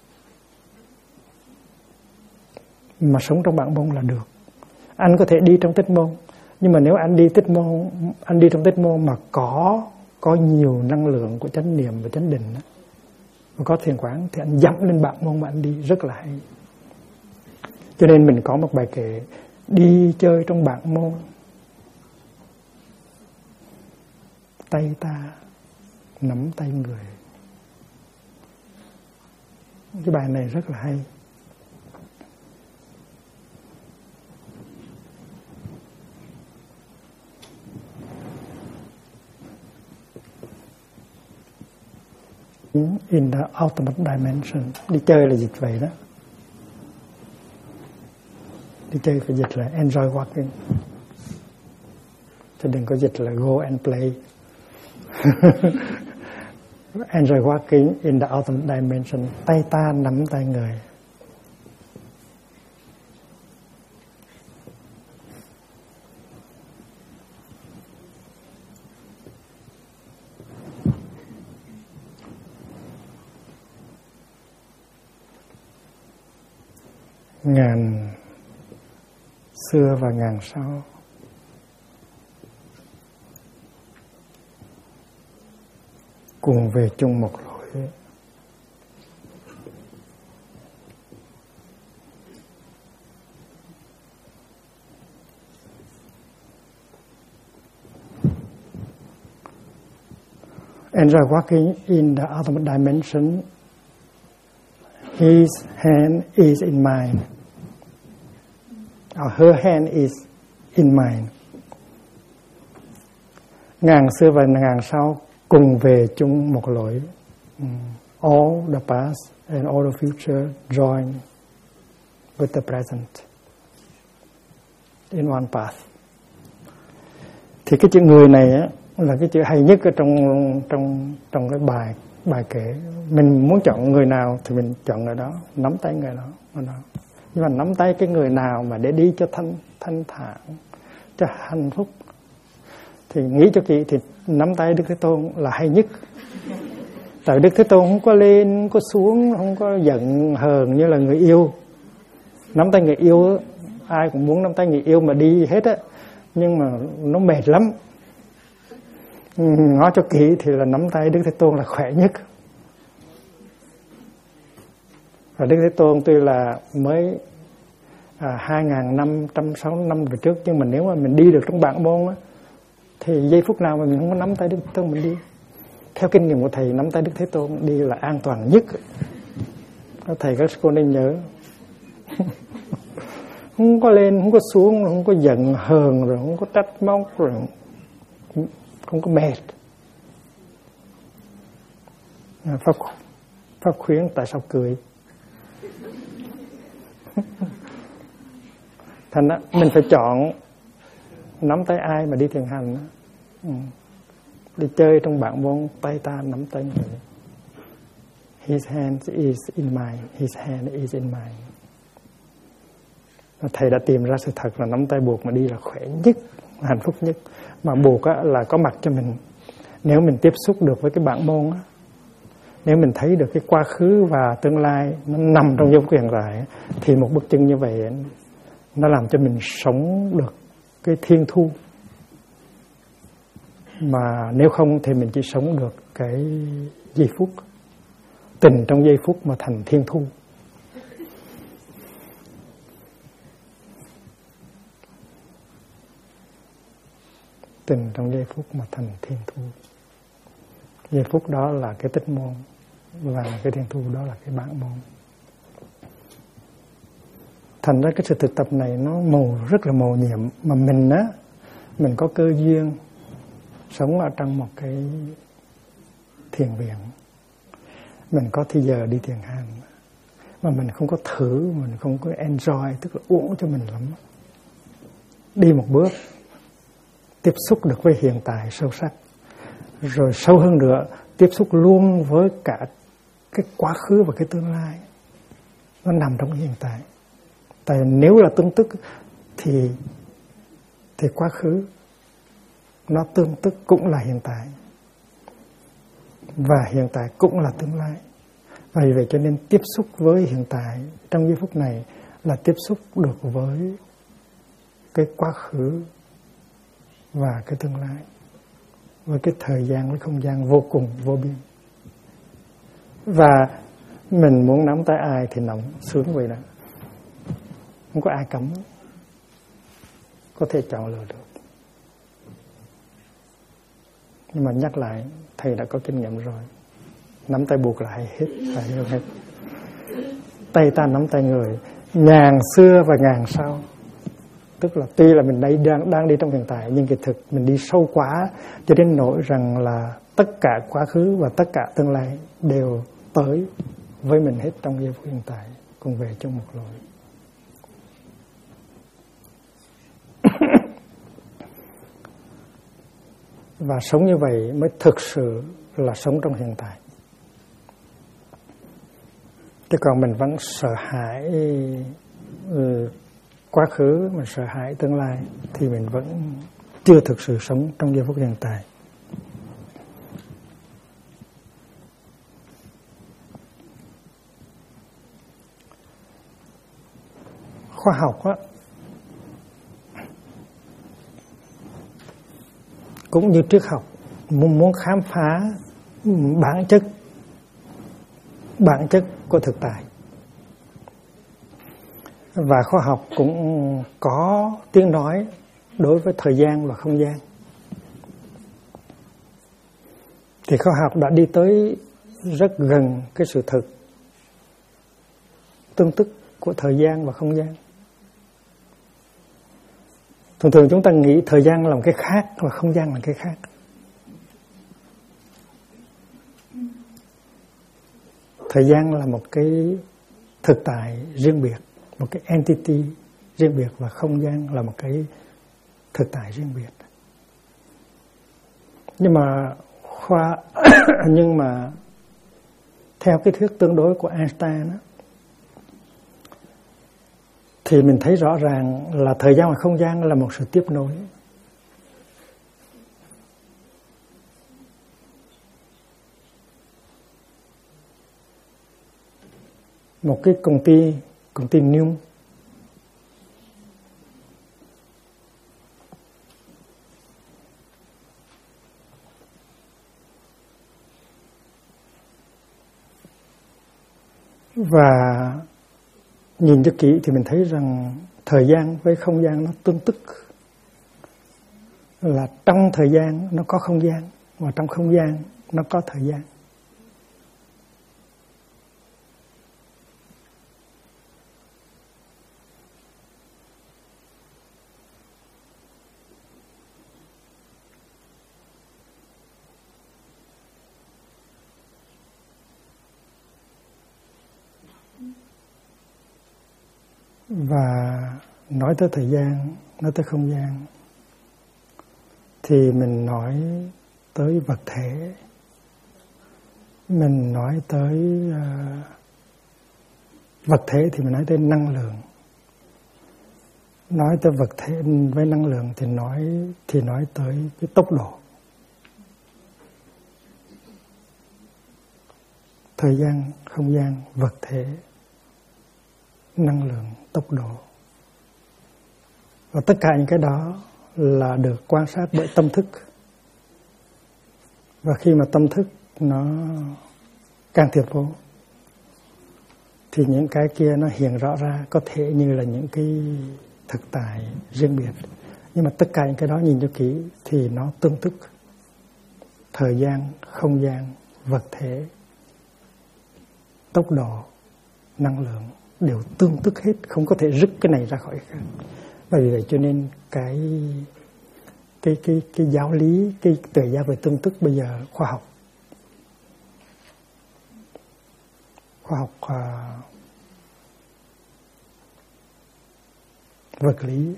Speaker 1: Mà sống trong bản môn là được. Anh có thể đi trong tích môn, nhưng mà nếu anh đi trong tích môn mà có nhiều năng lượng của chánh niệm và chánh định và có thiền quán, thì anh dẫm lên bản môn mà anh đi, rất là hay. Cho nên mình có một bài kệ đi chơi trong bản môn, tay ta nắm tay người. Cái bài này rất là hay. In the ultimate dimension. Đi chơi là dịch vậy đó. Đi chơi phải dịch là enjoy walking, chứ đừng có dịch là go and play. Enjoy walking in the ultimate dimension. Tay ta nắm tay người. Ngàn xưa và ngàn sau, cùng về chung một lối. Enjoy walking in the ultimate dimension. His hand is in mine. Or her hand is in mine. Ngàn xưa và ngàn sau cùng về chung một lối. All the past and all the future join with the present in one path. Thì cái chữ người này á, là cái chữ hay nhất ở trong cái bài kể. Mình muốn chọn người nào thì mình chọn người đó, nắm tay người đó. Nhưng mà nắm tay cái người nào mà để đi cho thanh thản, cho hạnh phúc, thì nghĩ cho kỹ thì nắm tay Đức Thế Tôn là hay nhất. Tại Đức Thế Tôn không có lên, không có xuống, không có giận hờn như là người yêu. Nắm tay người yêu, ai cũng muốn nắm tay người yêu mà đi hết á, nhưng mà nó mệt lắm. Ngó cho kỹ thì là nắm tay Đức Thế Tôn là khỏe nhất. Và Đức Thế Tôn tuy là mới 2.560 năm về trước, nhưng mà nếu mà mình đi được trong bản môn á, thì giây phút nào mà mình không có nắm tay Đức Thế Tôn mình đi. Theo kinh nghiệm của thầy, nắm tay Đức Thế Tôn đi là an toàn nhất. Các thầy các cô nên nhớ. Không có lên, không có xuống, không có giận hờn, rồi không có trách móc, rồi không có mệt. Pháp khuyến tại sao cười? Thành ra mình phải chọn nắm tay ai mà đi thiền hành. Đi chơi trong bản môn, tay ta nắm tay người. His hand is in mine. His hand is in mine. Và thầy đã tìm ra sự thật là nắm tay buộc mà đi là khỏe nhất, hạnh phúc nhất. Mà buộc á, là có mặt cho mình. Nếu mình tiếp xúc được với cái bản môn á, nếu mình thấy được cái quá khứ và tương lai nó nằm trong dấu quyền rải, thì một bước chân như vậy nó làm cho mình sống được cái thiên thu. Mà nếu không thì mình chỉ sống được cái giây phút. Tình trong giây phút mà thành thiên thu. Tình trong giây phút mà thành thiên thu. Giây phút đó là cái tích môn, và cái thiên thu đó là cái bản môn. Thành ra cái sự thực tập này nó rất là mầu nhiệm. Mà mình á, mình có cơ duyên sống ở trong một cái thiền viện, mình có thì giờ đi thiền hành, mà mình không có thử, mình không có enjoy, tức là uổng cho mình lắm. Đi một bước, tiếp xúc được với hiện tại sâu sắc, rồi sâu hơn nữa, tiếp xúc luôn với cả cái quá khứ và cái tương lai. Nó nằm trong hiện tại. Tại nếu là tương tức thì quá khứ nó tương tức cũng là hiện tại, và hiện tại cũng là tương lai. Vì vậy cho nên tiếp xúc với hiện tại trong giây phút này là tiếp xúc được với cái quá khứ và cái tương lai, với cái thời gian, với không gian vô cùng vô biên. Và mình muốn nắm tay ai thì nắm, sướng vậy đó, không có ai cấm, có thể chọn lựa được. Nhưng mà nhắc lại, thầy đã có kinh nghiệm rồi, nắm tay buộc lại hết, phải không hết. Tay ta nắm tay người, ngàn xưa và ngàn sau. Tức là tuy là mình đang đi trong hiện tại, nhưng kỳ thực mình đi sâu quá, cho đến nỗi rằng là tất cả quá khứ và tất cả tương lai đều tới với mình hết trong giây phút hiện tại, cùng về chung một lối. Và sống như vậy mới thực sự là sống trong hiện tại. Chứ còn mình vẫn sợ hãi quá khứ, mình sợ hãi tương lai, thì mình vẫn chưa thực sự sống trong giây phút hiện tại. Khoa học á, cũng như triết học, muốn khám phá bản chất của thực tại. Và khoa học cũng có tiếng nói đối với thời gian và không gian. Thì khoa học đã đi tới rất gần cái sự thực tương tức của thời gian và không gian. Thường thường chúng ta nghĩ thời gian là một cái khác và không gian là cái khác. Thời gian là một cái thực tại riêng biệt, một cái entity riêng biệt, và không gian là một cái thực tại riêng biệt. Nhưng mà theo cái thuyết tương đối của Einstein đó, thì mình thấy rõ ràng là thời gian và không gian là một sự tiếp nối. Một cái continuum và nhìn cho kỹ thì mình thấy rằng thời gian với không gian nó tương tức, là trong thời gian nó có không gian, và trong không gian nó có thời gian. Và nói tới thời gian, nói tới không gian, thì mình nói tới vật thể, mình nói tới vật thể thì mình nói tới năng lượng. Nói tới vật thể với năng lượng thì nói tới cái tốc độ. Thời gian, không gian, vật thể, năng lượng, tốc độ. Và tất cả những cái đó là được quan sát bởi tâm thức. Và khi mà tâm thức nó can thiệp vô, thì những cái kia nó hiện rõ ra, có thể như là những cái thực tại riêng biệt. Nhưng mà tất cả những cái đó nhìn cho kỹ thì nó tương tức. Thời gian, không gian, vật thể, tốc độ, năng lượng đều tương tức hết, không có thể rứt cái này ra khỏi cái khác. Và vì vậy cho nên cái giáo lý, cái tự giác về tương tức bây giờ khoa học vật lý,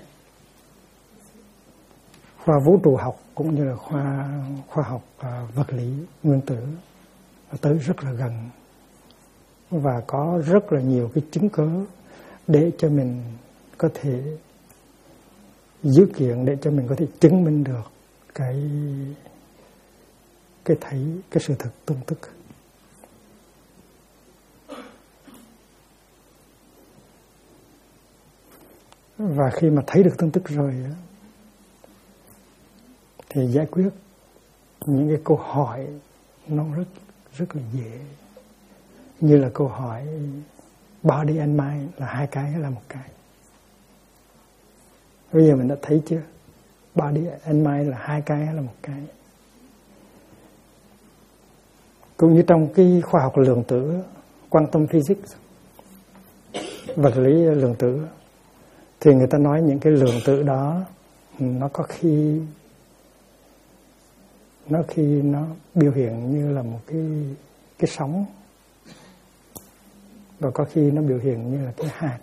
Speaker 1: khoa vũ trụ học cũng như là khoa học vật lý nguyên tử tới rất là gần, và có rất là nhiều cái chứng cớ để cho mình có thể dữ kiện, để cho mình có thể chứng minh được cái thấy cái sự thật tương tức. Và khi mà thấy được tương tức rồi thì giải quyết những cái câu hỏi nó rất là dễ, như là câu hỏi body and mind là hai cái hay là một cái. Bây giờ mình đã thấy chưa? Body and mind là hai cái hay là một cái? Cũng như trong cái khoa học lượng tử, quantum physics, vật lý lượng tử, thì người ta nói những cái lượng tử đó nó có khi nó biểu hiện như là một cái sóng, và có khi nó biểu hiện như là cái hạt.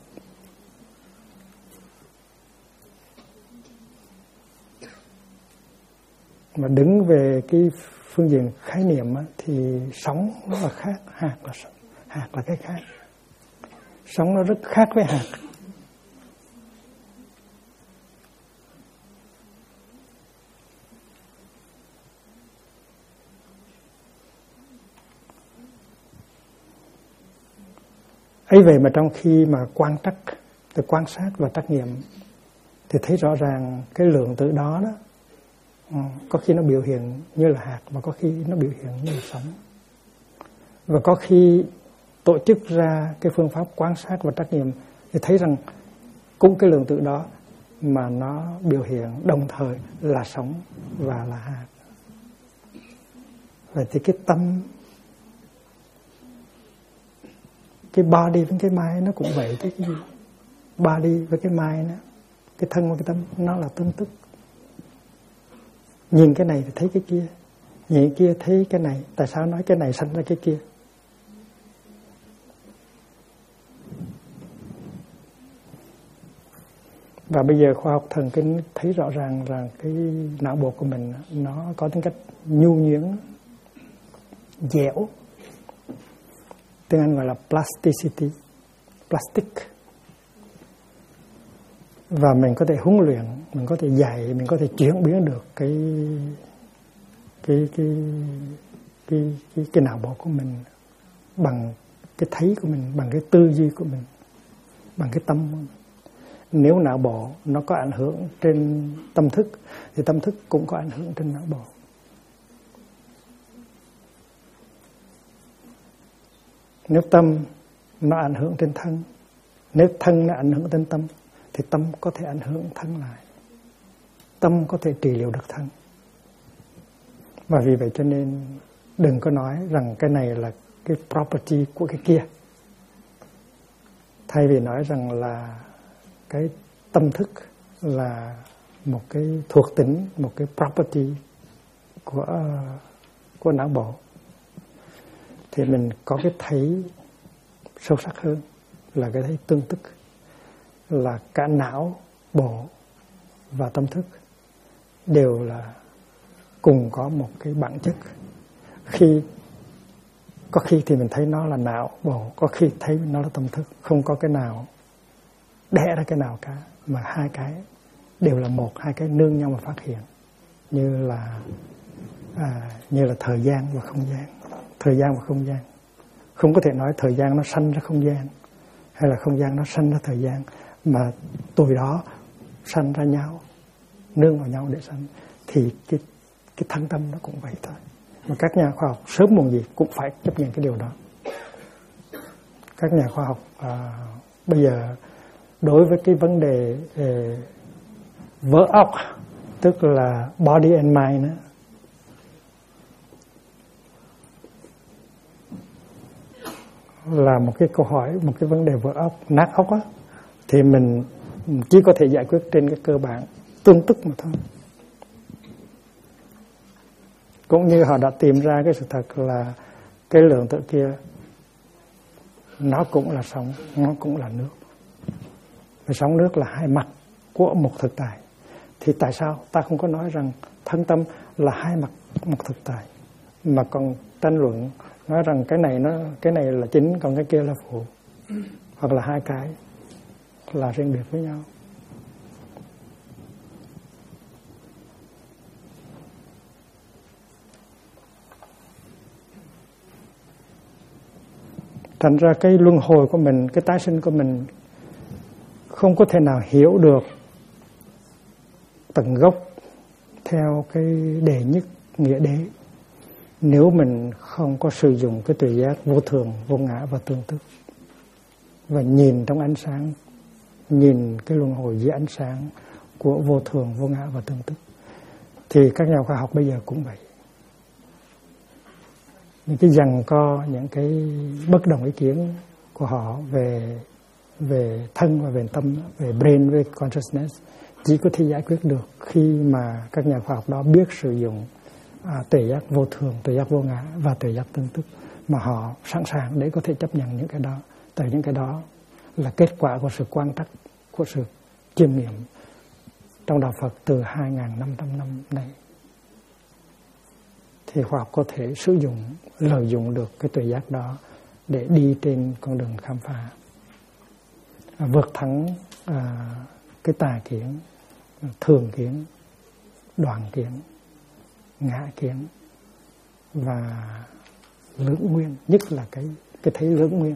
Speaker 1: Mà đứng về cái phương diện khái niệm thì sóng nó là khác, hạt là cái khác. Sóng nó rất khác với hạt. Ấy vậy mà trong khi mà quan sát và trắc nghiệm thì thấy rõ ràng cái lượng tử đó có khi nó biểu hiện như là hạt, và có khi nó biểu hiện như là sóng. Và có khi tổ chức ra cái phương pháp quan sát và trắc nghiệm thì thấy rằng cũng cái lượng tử đó mà nó biểu hiện đồng thời là sóng và là hạt. Vậy thì cái tâm, cái body với cái mind nó cũng vậy. Cái gì? Body với cái mind đó, cái thân và cái tâm nó là tương tức. Nhìn cái này thì thấy cái kia, nhìn cái kia thấy cái này. Tại sao nói cái này sanh ra cái kia? Và bây giờ khoa học thần kinh thấy rõ ràng là cái não bộ của mình nó có tính cách nhu nhuyễn, dẻo. Tiếng Anh gọi là plasticity, plastic. Và mình có thể huấn luyện, mình có thể dạy, mình có thể chuyển biến được cái não bộ của mình bằng cái thấy của mình, bằng cái tư duy của mình, bằng cái tâm của mình. Nếu não bộ nó có ảnh hưởng trên tâm thức thì tâm thức cũng có ảnh hưởng trên não bộ. Nếu tâm nó ảnh hưởng trên thân, nếu thân nó ảnh hưởng trên tâm thì tâm có thể ảnh hưởng thân lại. Tâm có thể trị liệu được thân. Và vì vậy cho nên đừng có nói rằng cái này là cái property của cái kia. Thay vì nói rằng là cái tâm thức là một cái thuộc tính, một cái property của não bộ, thì mình có cái thấy sâu sắc hơn là cái thấy tương tức, là cả não bộ và tâm thức đều là cùng có một cái bản chất. Có khi thì mình thấy nó là não bộ, có khi thấy nó là tâm thức, không có cái nào đẻ ra cái nào cả, mà hai cái đều là một, hai cái nương nhau mà phát hiện, như là thời gian và không gian. Thời gian và không gian không có thể nói thời gian nó sanh ra không gian, hay là không gian nó sanh ra thời gian, mà tụi đó sanh ra nhau, nương vào nhau để sanh. Thì cái thân tâm nó cũng vậy thôi. Mà các nhà khoa học sớm muộn gì cũng phải chấp nhận cái điều đó. Các nhà khoa học bây giờ đối với cái vấn đề vỡ óc, tức là body and mind đó, là một cái câu hỏi, một cái vấn đề vỡ óc, nát óc á, thì mình chỉ có thể giải quyết trên cái cơ bản tương tức mà thôi. Cũng như họ đã tìm ra cái sự thật là cái lượng tử kia nó cũng là sóng, nó cũng là nước. Và sóng nước là hai mặt của một thực tại. Thì tại sao ta không có nói rằng thân tâm là hai mặt một thực tại, mà còn tranh luận nói rằng cái này là chính, còn cái kia là phụ, hoặc là hai cái là riêng biệt với nhau. Thành ra cái luân hồi của mình, cái tái sinh của mình không có thể nào hiểu được tận gốc theo cái đệ nhất nghĩa đế nếu mình không có sử dụng cái tuệ giác vô thường, vô ngã và tương tức, và nhìn trong ánh sáng, nhìn cái luân hồi dưới ánh sáng của vô thường, vô ngã và tương tức. Thì các nhà khoa học bây giờ cũng vậy. Những cái giằng co, những cái bất đồng ý kiến của họ về thân và về tâm, về brain với consciousness, chỉ có thể giải quyết được khi mà các nhà khoa học đó biết sử dụng tuệ giác vô thường, tuệ giác vô ngã và tuệ giác tương tức, mà họ sẵn sàng để có thể chấp nhận những cái đó. Tại những cái đó là kết quả của sự quan trắc, của sự chiêm nghiệm trong đạo Phật từ 2.500 năm nay. Thì khoa học có thể sử dụng, lợi dụng được cái tuệ giác đó để đi trên con đường khám phá, vượt thắng cái tà kiến, thường kiến, đoạn kiến, ngã kiến và lưỡng nguyên, nhất là cái thấy lưỡng nguyên.